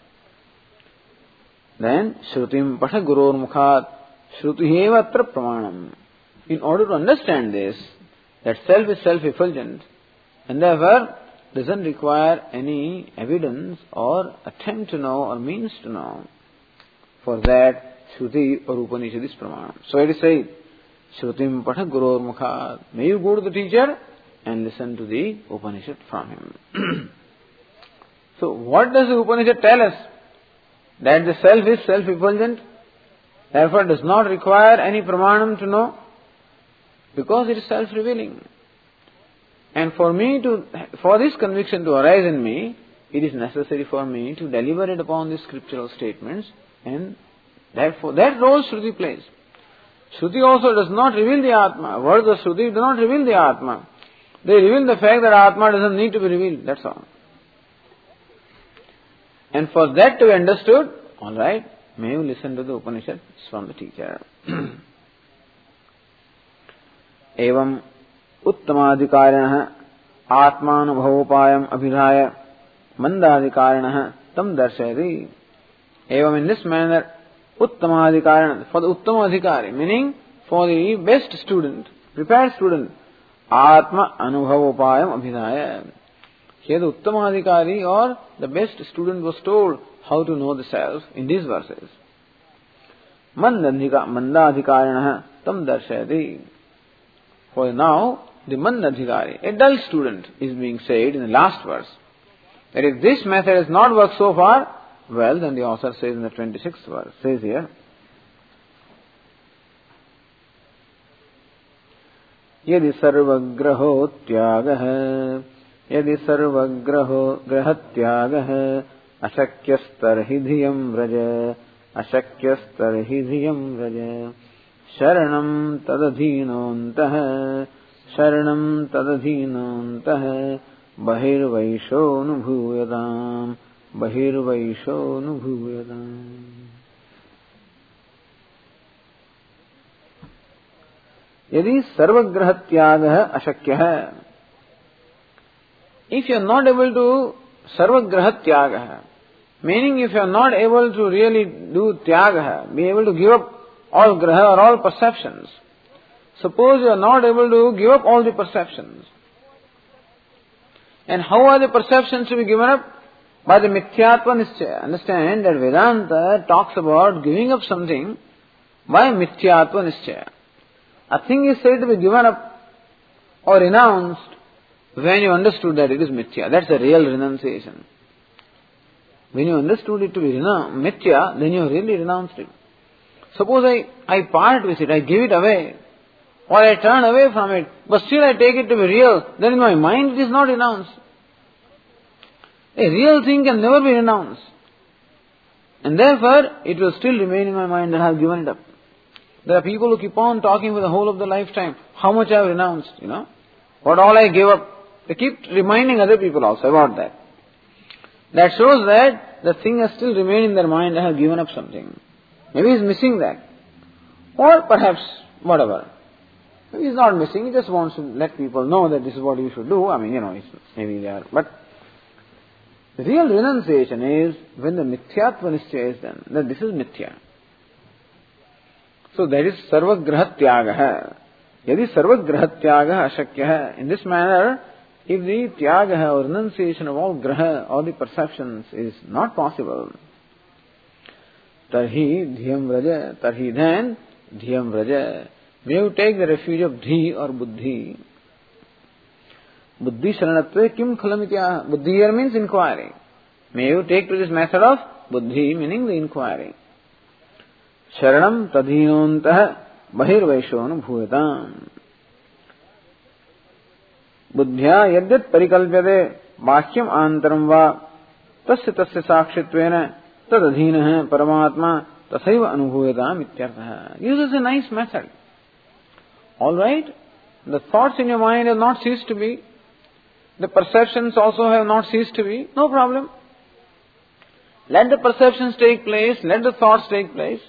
then shrutim pasha guror mukhat shruti eva atra pramanam. In order to understand this, that self is self-effulgent, and therefore doesn't require any evidence or attempt to know or means to know. For that, Shruti or Upanishad is Pramanam. So it is said, Shrutim Patha Gurur Mukhat. May you go to the teacher and listen to the Upanishad from him. So what does the Upanishad tell us? That the self is self-effulgent, therefore does not require any Pramanam to know, because it is self-revealing. And for me to, for this conviction to arise in me, it is necessary for me to deliberate upon these scriptural statements, and therefore that role Shruti plays. Shruti also does not reveal the Atma. Words of Shruti do not reveal the Atma. They reveal the fact that Atma doesn't need to be revealed, that's all. And for that to be understood, alright, may you listen to the Upanishads from the teacher. Evam उत्तमाधिकारिणः आत्मानुभवोपायम् अभिधाय मंदाधिकारिणः तम दर्शयति. Evam, in this manner, उत्तमाधिकारिणः, for the uttama adhikari, meaning for the best student, prepared student, atma anubhavopayam abhidhaya, Here the Uttamadhikari or the best student was told how to know the self in these verses. Mandadhikarinaha tam darshayati. For now, the Mandadhikari, a dull student, is being said in the last verse. That if this method has not worked so far, well, then the author says in the twenty-sixth verse, says here, यदि सर्वग्रहो त्यागः यदि सर्वग्रहो ग्रहत्यागः अशक्यस्तर्हि धियं व्रज अशक्यस्तर्हि धियं व्रज शरणं तदधीनोऽन्तः शरणं तदधीनोऽन्तः बहिर्वैशोऽनुभूयताम् बहिर्वैशोऽनुभूयताम्. यदि सर्वग्रह त्याग अशक्य है, if you are not able to सर्वग्रह त्याग, meaning if you are not able to really do त्याग, be able to give up all graha or all perceptions. Suppose you are not able to give up all the perceptions. And how are the perceptions to be given up? By the mithyatva nischaya. Understand that Vedanta talks about giving up something by mithyatva nischaya. A thing is said to be given up or renounced when you understood that it is mithya. That's a real renunciation. When you understood it to be renoun- mithya, then you really renounced it. Suppose I, I part with it, I give it away, or I turn away from it, but still I take it to be real, then in my mind it is not renounced. A real thing can never be renounced. And therefore, it will still remain in my mind that I have given it up. There are people who keep on talking for the whole of the lifetime, how much I have renounced, you know, what all I gave up. They keep reminding other people also about that. That shows that the thing has still remained in their mind, I have given up something. Maybe he's missing that. Or perhaps, whatever. Maybe he's not missing, he just wants to let people know that this is what you should do. I mean, you know, it's, maybe they are. But the real renunciation is when the mithyatva nischaya is done, that this is mithya. So that is sarvagraha tyagaha. Yadi sarvagraha tyagaha ashakyaha. In this manner, if the tyagaha or renunciation of all graha or the perceptions is not possible, tarhi dhyam vraja, tarhi then dhyam vraja. May you take the refuge of dhi or buddhi. Buddhi sharanatve kim khalamithya. Buddhi here means inquiry. May you take to this method of buddhi, meaning the inquiry. Sharanam tadhinontaha bahirvaishon bhuyatam. Buddhya yadyat parikalpyate bhashyam antaram va tasya tasya sakshittvena tadadhinaha paramatma tasaiva anubhuyatam ityarthaha. Uses a nice method. Alright, the thoughts in your mind have not ceased to be. The perceptions also have not ceased to be. No problem. Let the perceptions take place. Let the thoughts take place.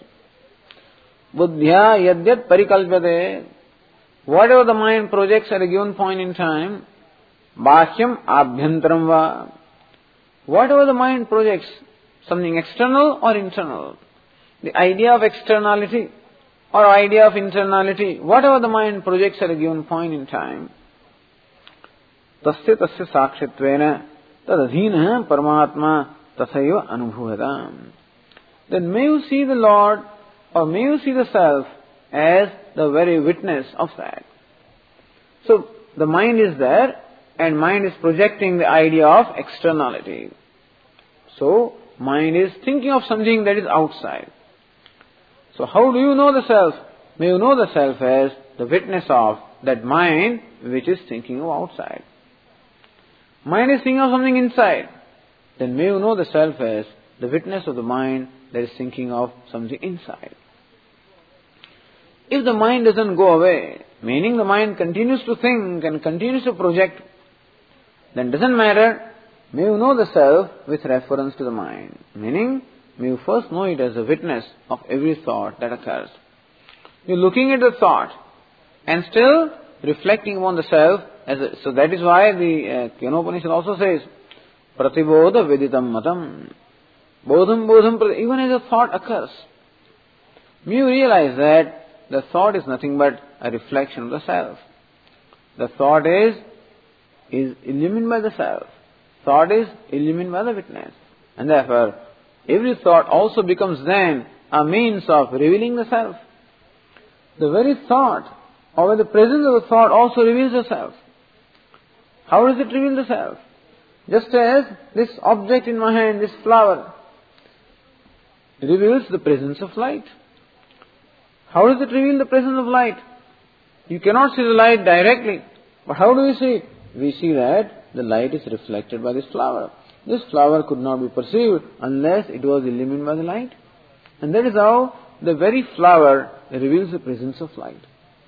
Buddhya yadyat parikalpyate. Whatever the mind projects at a given point in time, bhashyam abhyantaram va. Whatever the mind projects, something external or internal, the idea of externality or idea of internality, whatever the mind projects at a given point in time, tasya tasya sakshitvena tadadhinaha paramatma tasaiva anubhuyatam. Then may you see the Lord or may you see the self as the very witness of that. So the mind is there and mind is projecting the idea of externality. So mind is thinking of something that is outside. So how do you know the self? May you know the self as the witness of that mind which is thinking of outside. Mind is thinking of something inside. Then may you know the self as the witness of the mind that is thinking of something inside. If the mind doesn't go away, meaning the mind continues to think and continues to project, then doesn't matter. May you know the self with reference to the mind. Meaning, may you first know it as a witness of every thought that occurs. You're looking at the thought and still reflecting upon the self. As a, so that is why the uh, Kenopanishad also says, Pratibodha Viditam Matam. Bodham Bodham, even as a thought occurs, may you realize that the thought is nothing but a reflection of the self. The thought is, is illumined by the self. thought is illumined by the witness. And therefore, every thought also becomes then a means of revealing the self. The very thought, or the presence of the thought also reveals the self. How does it reveal the self? Just as this object in my hand, this flower, reveals the presence of light. How does it reveal the presence of light? You cannot see the light directly. But how do we see it? We see that the light is reflected by this flower. This flower could not be perceived unless it was illumined by the light. And that is how the very flower reveals the presence of light.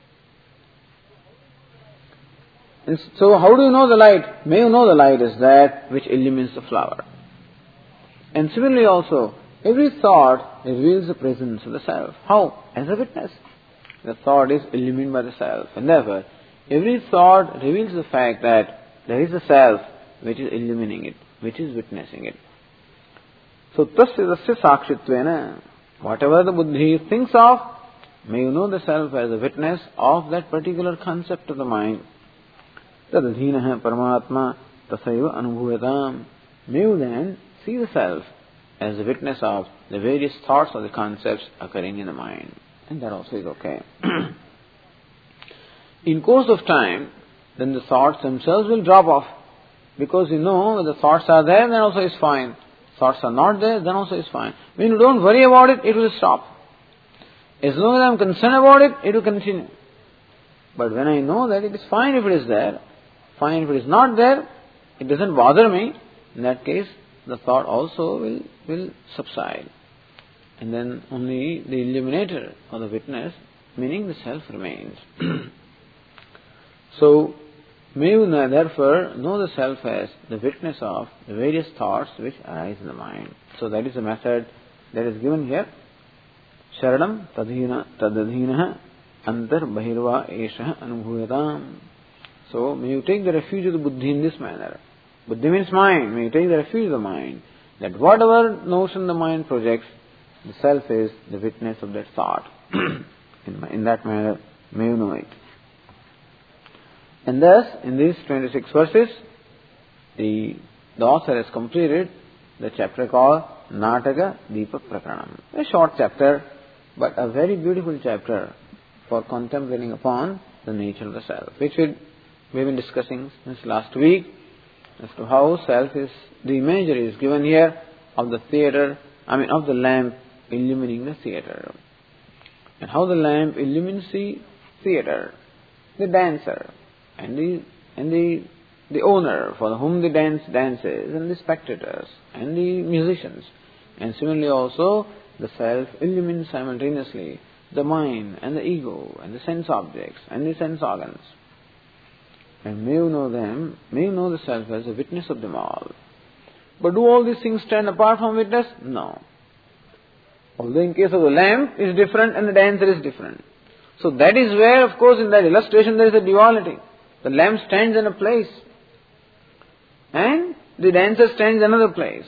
And so how do you know the light? May you know the light is that which illumines the flower. And similarly also, every thought reveals the presence of the self. How? As a witness. The thought is illumined by the self. And therefore, every thought reveals the fact that there is a self which is illumining it, which is witnessing it. So, tasya tasya sakshitvena, whatever the buddhi thinks of, may you know the self as a witness of that particular concept of the mind. Tadadhinaha paramatma tasaiva anubhuyatam. May you then see the self as a witness of the various thoughts or the concepts occurring in the mind. And that also is okay. In course of time, then the thoughts themselves will drop off. Because you know, the thoughts are there, then also is fine. Thoughts are not there, then also is fine. When you don't worry about it, it will stop. As long as I am concerned about it, it will continue. But when I know that it is fine if it is there, fine if it is not there, it doesn't bother me, in that case, the thought also will, will subside. And then only the illuminator or the witness, meaning the self, remains. So, may you therefore know the self as the witness of the various thoughts which arise in the mind. So that is the method that is given here. Sharanam tadhina tadadhinaha antar bahirva esha anubhuyatam. So may you take the refuge of the buddhi in this manner. Buddhi means mind. May you take the refuge of the mind. That whatever notion the mind projects, the self is the witness of that thought. in, in that manner, may you know it. And thus, in these twenty-six verses, the, the author has completed the chapter called Nataka Deepa Prakaranam. A short chapter, but a very beautiful chapter for contemplating upon the nature of the self, which we, we've been discussing since last week, as to how self is, the imagery is given here of the theatre, I mean of the lamp illumining the theatre. And how the lamp illumines the theatre, the dancer, and the and the the owner for whom the dance dances, and the spectators, and the musicians. And similarly also, the self illumines simultaneously the mind and the ego and the sense objects and the sense organs. And may you know them, may you know the self as a witness of them all. But do all these things stand apart from witness? No. Although in case of the lamp is different and the dancer is different. So that is where, of course, in that illustration there is a duality. The lamp stands in a place and the dancer stands in another place.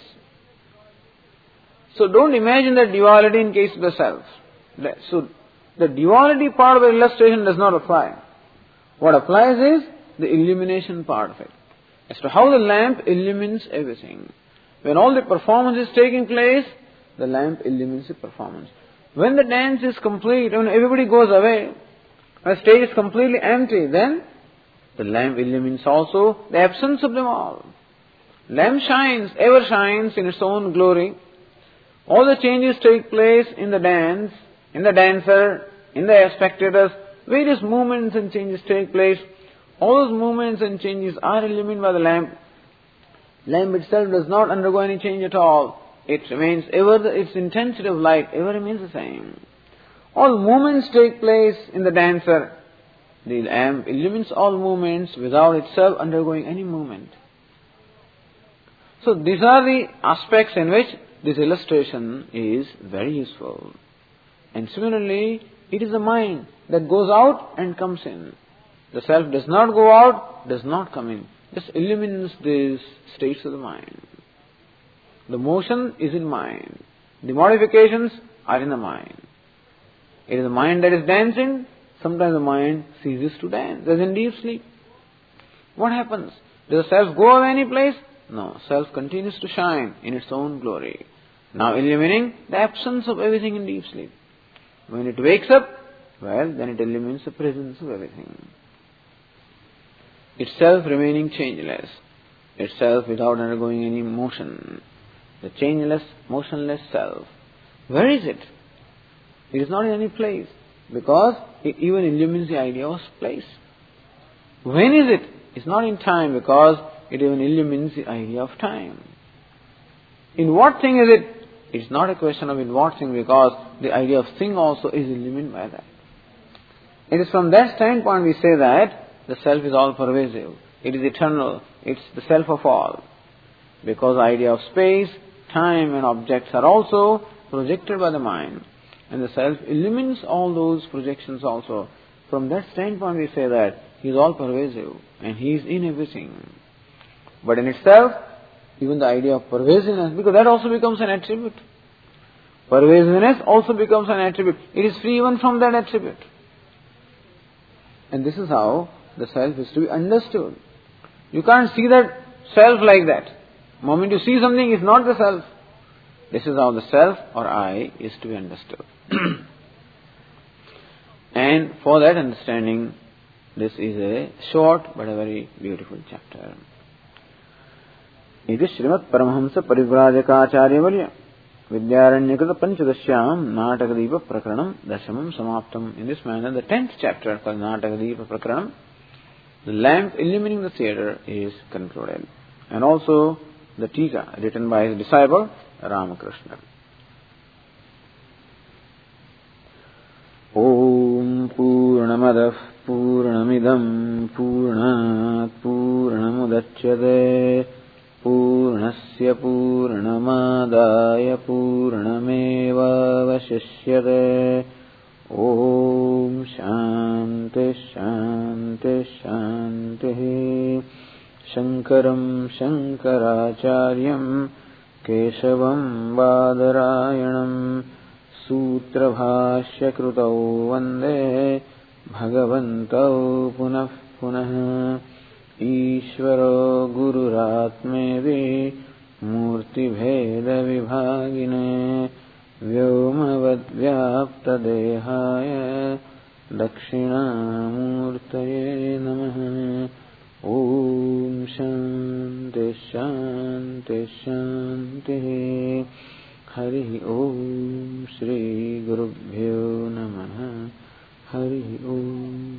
So don't imagine that duality in case of the self. So the duality part of the illustration does not apply. What applies is the illumination part of it. As to how the lamp illumines everything. When all the performance is taking place, the lamp illumines the performance. When the dance is complete, when everybody goes away, when the stage is completely empty, then the lamp illumines also the absence of them all. Lamp shines, ever shines in its own glory. All the changes take place in the dance, in the dancer, in the spectators. Various movements and changes take place. All those movements and changes are illumined by the lamp. Lamp itself does not undergo any change at all. It remains ever, the, its intensity of light ever remains the same. All movements take place in the dancer. The lamp illumines all movements without itself undergoing any movement. So these are the aspects in which this illustration is very useful. And similarly, it is the mind that goes out and comes in. The self does not go out, does not come in. Just illumines these states of the mind. The motion is in mind. The modifications are in the mind. It is the mind that is dancing. Sometimes the mind ceases to dance. As in deep sleep. What happens? Does the self go away any place? No, self continues to shine in its own glory, now illumining the absence of everything in deep sleep. When it wakes up, well, then it illumines the presence of everything. Itself remaining changeless, itself without undergoing any motion. The changeless, motionless self. Where is it? It is not in any place, because it even illumines the idea of place. When is it? It's not in time, because it even illumines the idea of time. In what thing is it? It's not a question of in what thing, because the idea of thing also is illumined by that. It is from that standpoint we say that the self is all pervasive. It is eternal. It's the self of all. Because the idea of space, time and objects are also projected by the mind. And the self illumines all those projections also. From that standpoint we say that he is all pervasive and he is in everything. But in itself, even the idea of pervasiveness, because that also becomes an attribute. Pervasiveness also becomes an attribute. It is free even from that attribute. And this is how the self is to be understood. You can't see that self like that. The moment you see something, it's not the self. This is how the self or I is to be understood. And for that understanding, this is a short but a very beautiful chapter. It is Srimad Paramahamsa Parivrajakaacharyavarya Vidyaranyakata Panchadashyam Natakadeepa Prakranam Dashamam Samaptam. In this manner, the tenth chapter called Natakadeepa Prakranam, the lamp illumining the theatre, is concluded. And also the Tika written by his disciple Ramakrishna. Om Purnamadah Purnamidam Purnat Purnamudachyate Purnasya Purnamadaya Purnameva Vashishyate. Om Shanti Shanti Shanti. Shankaram Shankaracharyam Keshavam Badarayanam Sutra Bhashya Krutau Vande Bhagavantau Punah Punah. Ishvaro Gururatmevi Murti Bheda Vibhagine Vyomavad Vyapta Dehaya Dakshinamurtaye Namaha. Om Shanti Shanti Shanti. Hari Om Shri Gurubhyo Namaha. Hari Om.